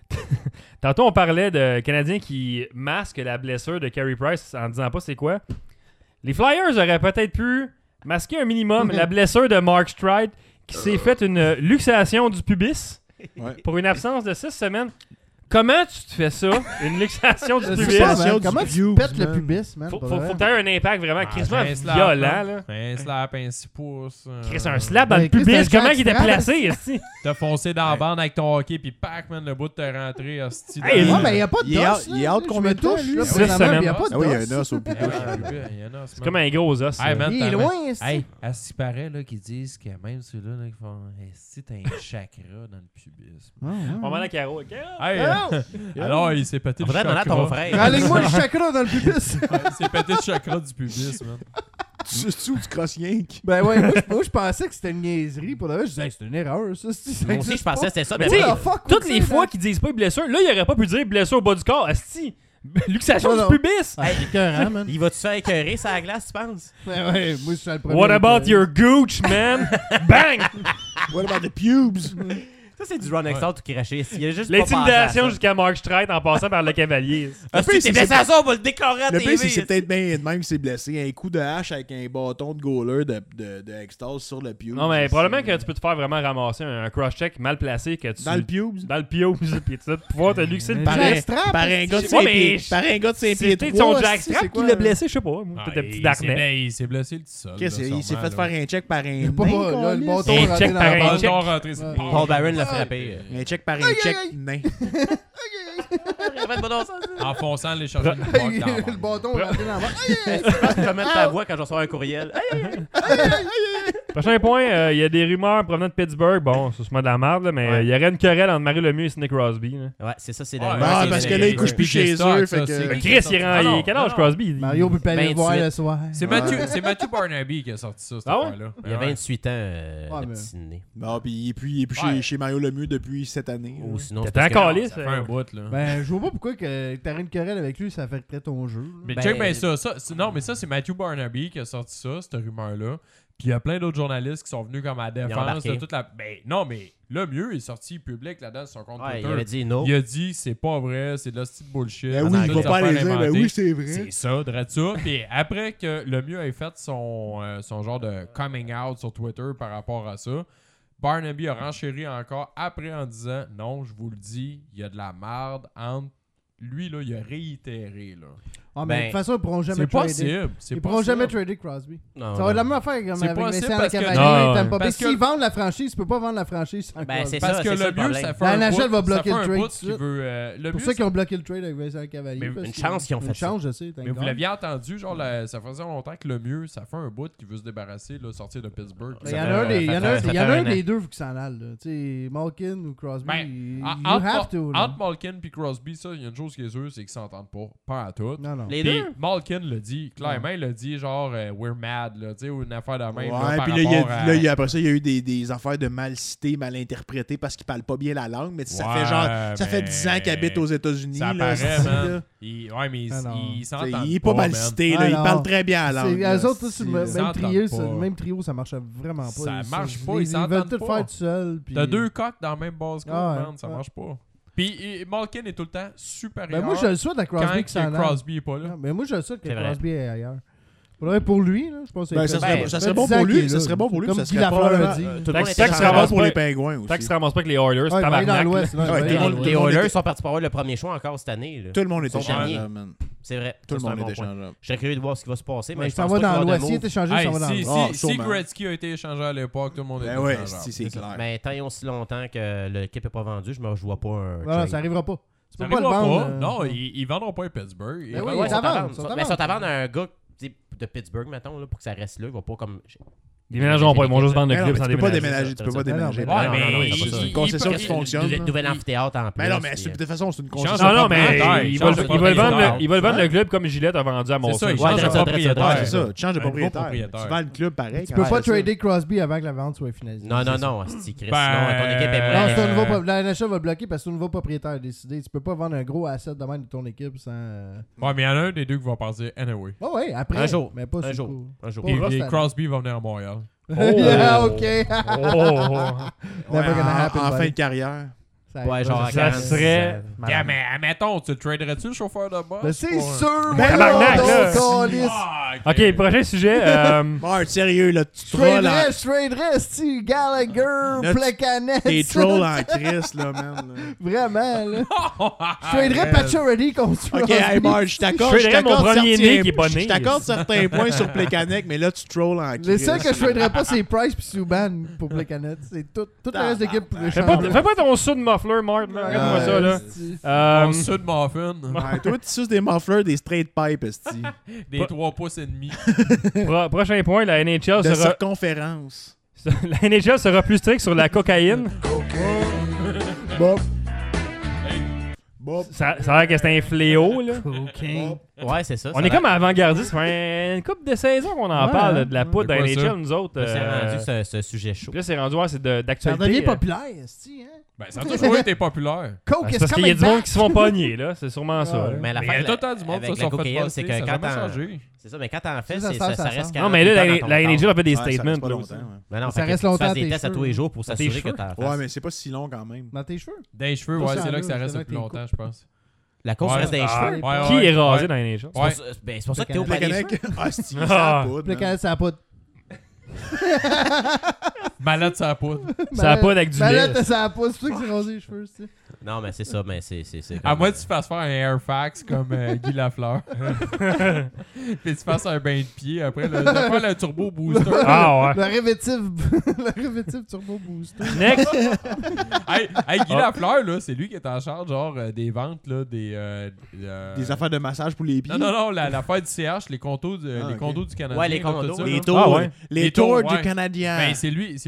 Tantôt, on parlait de Canadiens qui masquent la blessure de Carey Price en disant pas c'est quoi. Les Flyers auraient peut-être pu masquer un minimum la blessure de Mark Streit qui s'est fait une luxation du pubis Ouais. pour une absence de six semaines. Comment tu te fais ça? Une luxation du Je pubis? sais pas, Luxation man. du Comment tu pubis, pètes le man. pubis, man? Faut, pour faut, vrai? faut que t'aies un impact vraiment Ah, crissement j'ai un slap, violent. là. Là. Un slap, un six pouces. euh, Chris, un slap dans Ben, le Chris, pubis, c'est un comment il était jackstrap. placé? esti? T'as foncé dans la bande avec ton hockey, puis pac, man, le bout de te rentrer, hostie. Hey, dans- Ouais, mais il n'y a pas de Il est dos. out- il est out combien de temps, lui? Six semaines. Il n'y a pas de Ah oui, il y a dos. un os au Eh pubis. ouais, il y en a, C'est comme un gros os. Hey, ça. man, Il t'as- est loin, ici. Hey, à ce qui paraît, là, qu'ils disent que même ceux-là, là, qui font hey, si t'as un chakra dans le pubis. On va à Caro. Caro! Hey, euh, alors, il s'est pété On le faudrait demander à chakra. ton frère. Rallègue-moi le chakra dans le pubis. Il s'est pété le chakra du pubis, man. Tu sous du cross-yank. Ben ouais, moi, je- moi, je pensais que c'était une niaiserie. Pour le reste, je disais, hey, c'est une erreur, ça. ça Moi aussi, je pensais que c'était ça. Mais Mais tu sais, oui, What the fuck, Toutes what les the fois fuck? qu'ils disent pas blessure, là, il aurait pas pu dire blessure au bas du corps. Asti! Luxation Non, du non. pubis! Ah, c'est écœurant, man. il va-tu se faire écœurer sur la glace, tu penses? Ouais, ouais, moi, je suis le premier. What avec, about euh, your gooch, man? Bang! What about the pubes? Ça, c'est du run exalt tout craché. Il a juste L'intimidation jusqu'à Mark Streit en passant par le cavalier. Ah, si pire, t'es c'est- blessé à ça, on va le déclarer à Le T pire, c'est que c'est V. peut-être bien de même qui s'est blessé. Un coup de hache avec un bâton de goaler de, de, de extase sur le pube. Non, mais probablement que tu peux te faire vraiment ramasser un, un cross-check mal placé que tu... Dans le pubes? Dans le pubis, pis tu vas pouvoir te luxer le Un Par pubis. un, jackstrap, par un gars de Ouais, cinq mais pieds. je- Par un gars de cinq C'est pieds peut-être trois, son c'est- jackstrap c'est qui quoi, l'a blessé, je sais pas. Moi, Ah, peut-être un il petit s'est darknet. blessé- Il s'est blessé le sol. Qu'est-ce là, qu'il s'est sûrement, fait là. faire un check par un Il a pas nain, pas- là, le câlisse? bâton Un rentré check dans par la un Pas bande. le check. temps rentré, c'est Ouais. bon. Paul Barron l'a frappé. Un check par un check nain. Il a fait de bon sens. En fonçant les charger du bloc dans la Le bande. bâton rentré dans la bande. Je pense que je vais mettre ta voix quand je reçois un courriel. Hey, Prochain point, euh, il y a des rumeurs provenant de Pittsburgh. Bon, c'est sûrement de la merde, là, mais euh, il y aurait une querelle entre Mario Lemieux et Sidney Crosby. Là. Ouais, c'est ça, c'est Ouais, la ah, rumeur Ah, qui est parce que donnée. là, il couche plus P J chez Stock, eux. ça, Fait c'est- que... Chris, il est Ah rend- non, il est quel âge non. Crosby? Il- Mario peut pas aller le voir vingt-huit. le soir. C'est Matthew, c'est Matthew Barnaby qui a sorti ça, cette Ah ouais? affaire-là. Il y a Ouais. vingt-huit ans, euh, Ouais, le mais- petit Sidney. Bon, puis il est plus, il est plus Ouais. chez, chez Mario Lemieux depuis cette année. là. Ou sinon, T'es c'est parce que- encore lisse. Ça fait un bout, là. Ben, je vois pas pourquoi que t'aurais une querelle avec lui, ça affecterait ton jeu. là. Mais Ben- check bien ça. ça c'est- non, mais ça, c'est Matthew Barnaby qui a sorti ça, cette rumeur-là. Puis il y a plein d'autres journalistes qui sont venus comme à la Ils ont défense embarqué. de toute la. Ben non, mais le mieux est sorti public là-dedans sur son compte Ouais, Twitter. il avait dit non. Il a dit c'est pas vrai, c'est de la petite bullshit. Ben on oui, a il des va pas affaires aller dire, ben inventées. oui, c'est vrai. C'est ça, drette ça. Puis après que le mieux ait fait son, euh, son genre de coming out sur Twitter par rapport à ça, Barnaby a renchéri encore après en disant non, je vous le dis, il y a de la merde entre. Lui, là, il a réitéré. Là. Ah, mais de Ben, toute façon, ils pourront jamais C'est trader. possible. C'est Ils pourront possible. jamais trader Crosby. Non, Ça va non. être la même affaire comme C'est avec possible Vincent parce que- Cavalier Non, et Tampa Bay. parce que- S'ils vendent la franchise, tu peux pas vendre la franchise sans Ben, Crosby. c'est Parce ça, que c'est le ça le mieux, problème. ça fait La un N H L bout- va bloquer ça fait le un trade bout tout de qui suite. veut, euh, le C'est pour mieux, ça qu'ils ont bloqué le trade avec Vincent Cavalier. Mais parce une que- chance qu'ils ont fait Une ça. chance, je sais. thank Mais vous God. l'aviez entendu, genre, la- ça faisait longtemps que le mieux, ça fait un bout qui veut se débarrasser, là, sortir de Pittsburgh. Il y Ça en fait- a un des- il y en a ça un- fait- il y en a ça fait un un des deux, faut qu'il s'en aille. là. Tu sais, Malkin ou Crosby. Ben, you en- have entre, to. là. entre Malkin et Crosby, ça, il y a une chose qui est sûre, c'est qu'ils s'entendent pas. Pas à tout. Non, non. Les Puis deux? Malkin l'a dit, clairement, il l'a dit, genre, euh, we're mad, là, tu sais, ou une affaire de même. Ouais, là, par puis là, il y a- rapport à- là, il y a- après ça, il y a eu des, des affaires de mal citées, mal interprétées parce qu'ils parlent pas bien la langue, mais tu sais, ça Ouais, fait genre, ça fait mais- dix ans qu'ils habitent aux États-Unis. Ça là, paraît, c'est- man. là. Il- ouais, mais ils Ah non. ils T'sais, s'entendent il est pas mal man. cité, Ah là, il non. parle très bien la langue. C'est- là. Eux autres, sur le Ils même s'entendent trio, pas. ça- le même trio, ça marchait vraiment pas. Ça Ils- marche ils- pas, ils Ils veulent s'entendent tout pas. faire tout seul. puis- T'as deux coques dans le même base score, Ah ouais, man, ça ouais. marche pas. Puis et Malkin est tout le temps supérieur. Ben moi, je le souhaite à quand Crosby qui que s'en aille. Crosby est pas là. Non, mais moi, je le souhaite que C'est vrai. Crosby est ailleurs. Faudrait pour lui, là, je pense que Ben, c'est ça fait- serait, Ben, ça fait serait bon dix ans pour qu'il lui, est ça là. serait bon pour lui, Comme ça Guy serait Lafleur a probablement- dit. tout le Tant monde que était ça se changeable ramasse pour pas- les Pingouins Tant qu'ils aussi. se ramassent pas avec les Oilers, Ouais, mais aller dans tabarnak. l'Ouest, là. là, Ouais, ouais, tout le dans monde- l'Ouest. Les tout le monde Oilers était- sont partis pour avoir le premier choix encore cette année. là. Tout le monde était Ils sont derniers. changeable, man. C'est vrai. Tout le Ça, c'est monde un bon était point. changeable. Je serais curieux de voir ce qui va se passer, mais Ouais, je ça pense va pas qu'il dans va y avoir l'Ouest. de S'il move. était changé, Hey, ça va dans si, l'Ouest. Ah, si, si sûrement. Gretzky a été échangé à l'époque, tout le monde Ben était ouais, changeable. si, c'est clair. Mais tant et aussi longtemps que l'équipe n'est pas vendue, je ne vois pas un. Voilà, trade. ça arrivera pas. Tu Ça peux pas le arrivera vendre. pas. euh, Non, ils, ils vendront pas à Pittsburgh. Ils Ben oui, vendront- Ouais, ils ils sont à t'avancent, vendre. ils sont Mais à ils sont à vendre. vendre à un gars tu sais, de Pittsburgh, mettons, là, pour que ça reste là. Il va pas comme. Ils déménageront pas, ils vont juste vendre le Mais non, club mais sans tu peux pas déménager. déménager, tu peux pas Ouais, déménager. non, Ouais, non, mais non, non, il- c'est pas ça. il- une concession il- qui il- fonctionne. Le là. nouvel amphithéâtre en plus. Mais non, mais puis, c'est- de toute façon, c'est une Change concession. Non, non, mais propriétaire, ils il veulent, change de ils veulent vendre, propriétaire. le, ils veulent vendre le club comme Gillette a vendu à C'est Molson. ça, ils Ouais, changent de c'est ça, propriétaire. Ouais, c'est ça. Tu changes de Un nouveau propriétaire. propriétaire. Tu vends le club pareil. Tu quand peux pas c'est ça. trader Crosby avant que la vente soit finalisée. Non, non, C'est ça. non, c'est Chris. Ben, Sinon, ton équipe est euh, Non, prête. c'est un nouveau. Euh, pro- La N H L va bloquer parce que c'est un nouveau propriétaire à décider. Tu peux pas vendre un gros asset de même de ton équipe sans. euh, Ouais, mais il y en a un des deux qui va partir anyway. Ouais, ouais, après. Un jour. Mais pas Un sur le jour. coup. Un jour. Pas Puis Ross puis Allen. Crosby va venir à Montréal. Yeah, ok. Oh, Never Ouais, gonna en- happen, En fin buddy. de carrière. Ça Ouais, arrive genre pas, à ça quarante, serait- malade. Yeah, mais admettons, tu traderais-tu le chauffeur de bus? Ben, c'est pour- sûr, Ben, mais tabarnak, non, là. non, câlisse. Ah, Ok, prochain sujet. euh, Bart, sérieux, là, tu Je trolls en... traderais, je traderais, c'est Gallagher, Là, tu- Plekanec. T'es troll en crise, là, man. là. Vraiment, là. Ah, Je traderais Pacioretty contre Ok, Crosby. hey, Bart, je t'accorde. Je traderais mon premier né qui est pas né. Je t'accorde certains points sur Plekanec, mais là, tu trolls en crise. Les seuls que je traderais pas, c'est Price puis Subban pour Plekanec. C'est tout, tout le reste d'équipe pour Fais pas, fais pas ton saut de muffler, Mark. là. Regarde-moi ça, là. Euh, On se de muffin. Ouais, toi, tu suces des mufflers, des straight pipes, esti. Des trois pouces et demi. pro- prochain point, la N H L De sera, circonférence. la N H L sera plus stricte sur la cocaïne. Bob. Bob. Ça, ça a l'air que c'est un fléau, là. OK. Ouais, c'est ça. On ça est va- comme avant-gardiste. Ça fait une couple de saisons qu'on en Ouais, parle hein. là, de la poudre C'est dans quoi N H ça? L, nous autres. Là, c'est euh, rendu ce, ce sujet chaud. Là, c'est rendu, ouais, c'est de- Ça d'actualité. devient euh. populaire, esti, hein? Ben, ça a toujours été populaire. Coke Ben, c'est is parce qu'il y a coming du monde back. qui se font pogner, là. C'est sûrement ça. Ouais. là. Mais la Mais il y a fin tout le temps du monde qui avec se la sont fait cocaïne, passer, c'est que ça a quand jamais t'en- changé. C'est ça, mais quand t'en fais, Ça, c'est- ça, ça, ça ça sent. reste Non, mais là, la, quarante-huit heures la dans ton N H L a fait des Ouais, ça reste statements. pas là, longtemps, aussi. ouais. Ben non, Ça fait que reste tu longtemps fasses à des tes tests à cheveux. tous les jours pour tes s'assurer que cheveux. t'as Ouais, mais c'est pas si long quand même. Dans tes cheveux? Dans les cheveux, Pas ouais, ça, c'est là que ça là, reste c'est le là plus que t'es longtemps, je pense. La course Ouais. reste dans les Ah, cheveux. Ouais, Qui ouais, est rasé ouais. dans la N H L? C'est pour Ouais. ça- ben, c'est pour ça que Théo perd les cheveux. Plekanec. Ah, c'est Ah. ça poudre. Plekanec, ça a pas de... Malade sur la poudre. Ça a pas avec du lait. Malade, ça a pas. C'est pour ça que c'est rasé les cheveux, tu sais. Non, mais c'est ça, mais c'est. c'est- c'est À comme- moins que tu fasses faire un Airfax comme euh, Guy Lafleur. Puis tu fasses un bain de pied après. Le, après le turbo booster. Ah Le révétif... le révétif turbo booster. ouais. Next. hey, hey, Guy Ah. Lafleur, là, c'est lui qui est en charge genre euh, des ventes là, des. euh, euh, Des affaires de massage pour les pieds. Non, non, non, la- l'affaire du C H, les condos, du- Ah, les ok. condos du Canadien. Ouais, les là, tout condos. ça, Les là. tours, Ah ouais. les Les tours tours, du ouais. Canadien. Ben, c'est lui, c'est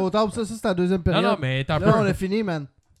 trop tard pour ça. Ça, c'est la deuxième Non, période. non, mais t'as Là, peu. on a fini, man.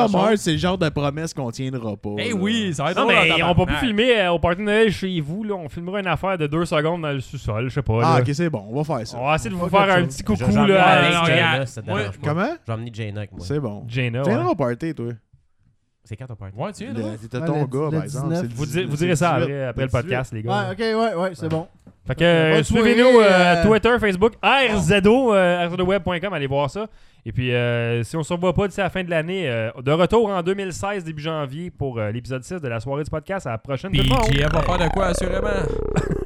première Kingdom Hearts, chose. c'est le genre de promesse qu'on tiendra pas. Eh là. oui, ça va être Non, drôle en mais on peut plus tabarnak. filmer euh, au party de Noël chez vous. Là. On filmera une affaire de deux secondes dans le sous-sol. Je sais pas. Ah, là. ok, c'est bon, on va faire ça. On va essayer de On vous fera faire un quelque petit Je- coucou. j'en là, ai à avec non, l'instant. Jaina, regarde. ça te Moi- dérange pas. Comment? Je vais emmener Jaina avec moi. C'est bon. Jaina, Jaina ouais. au party, toi. C'est quand ton party? Ouais, tiens, Le- là. C'était Ouais, ton le- gars, le par exemple. dix-neuf. c'est le Vous, dix- direz- vous c'est direz ça dix-huit. après, après le dix-huit. podcast, les gars. Ouais, ok, ouais, ouais, c'est bon. Fait que euh, Bonne suivez-nous soirée, euh, euh, Twitter, Facebook, R Z O, euh, R Z O web point com, allez voir ça. Et puis, euh, si on ne se revoit pas d'ici la fin de l'année, euh, de retour en deux mille seize, début janvier, pour euh, l'épisode six de la soirée du podcast. À la prochaine, tout P le monde! G F va faire de quoi, assurément?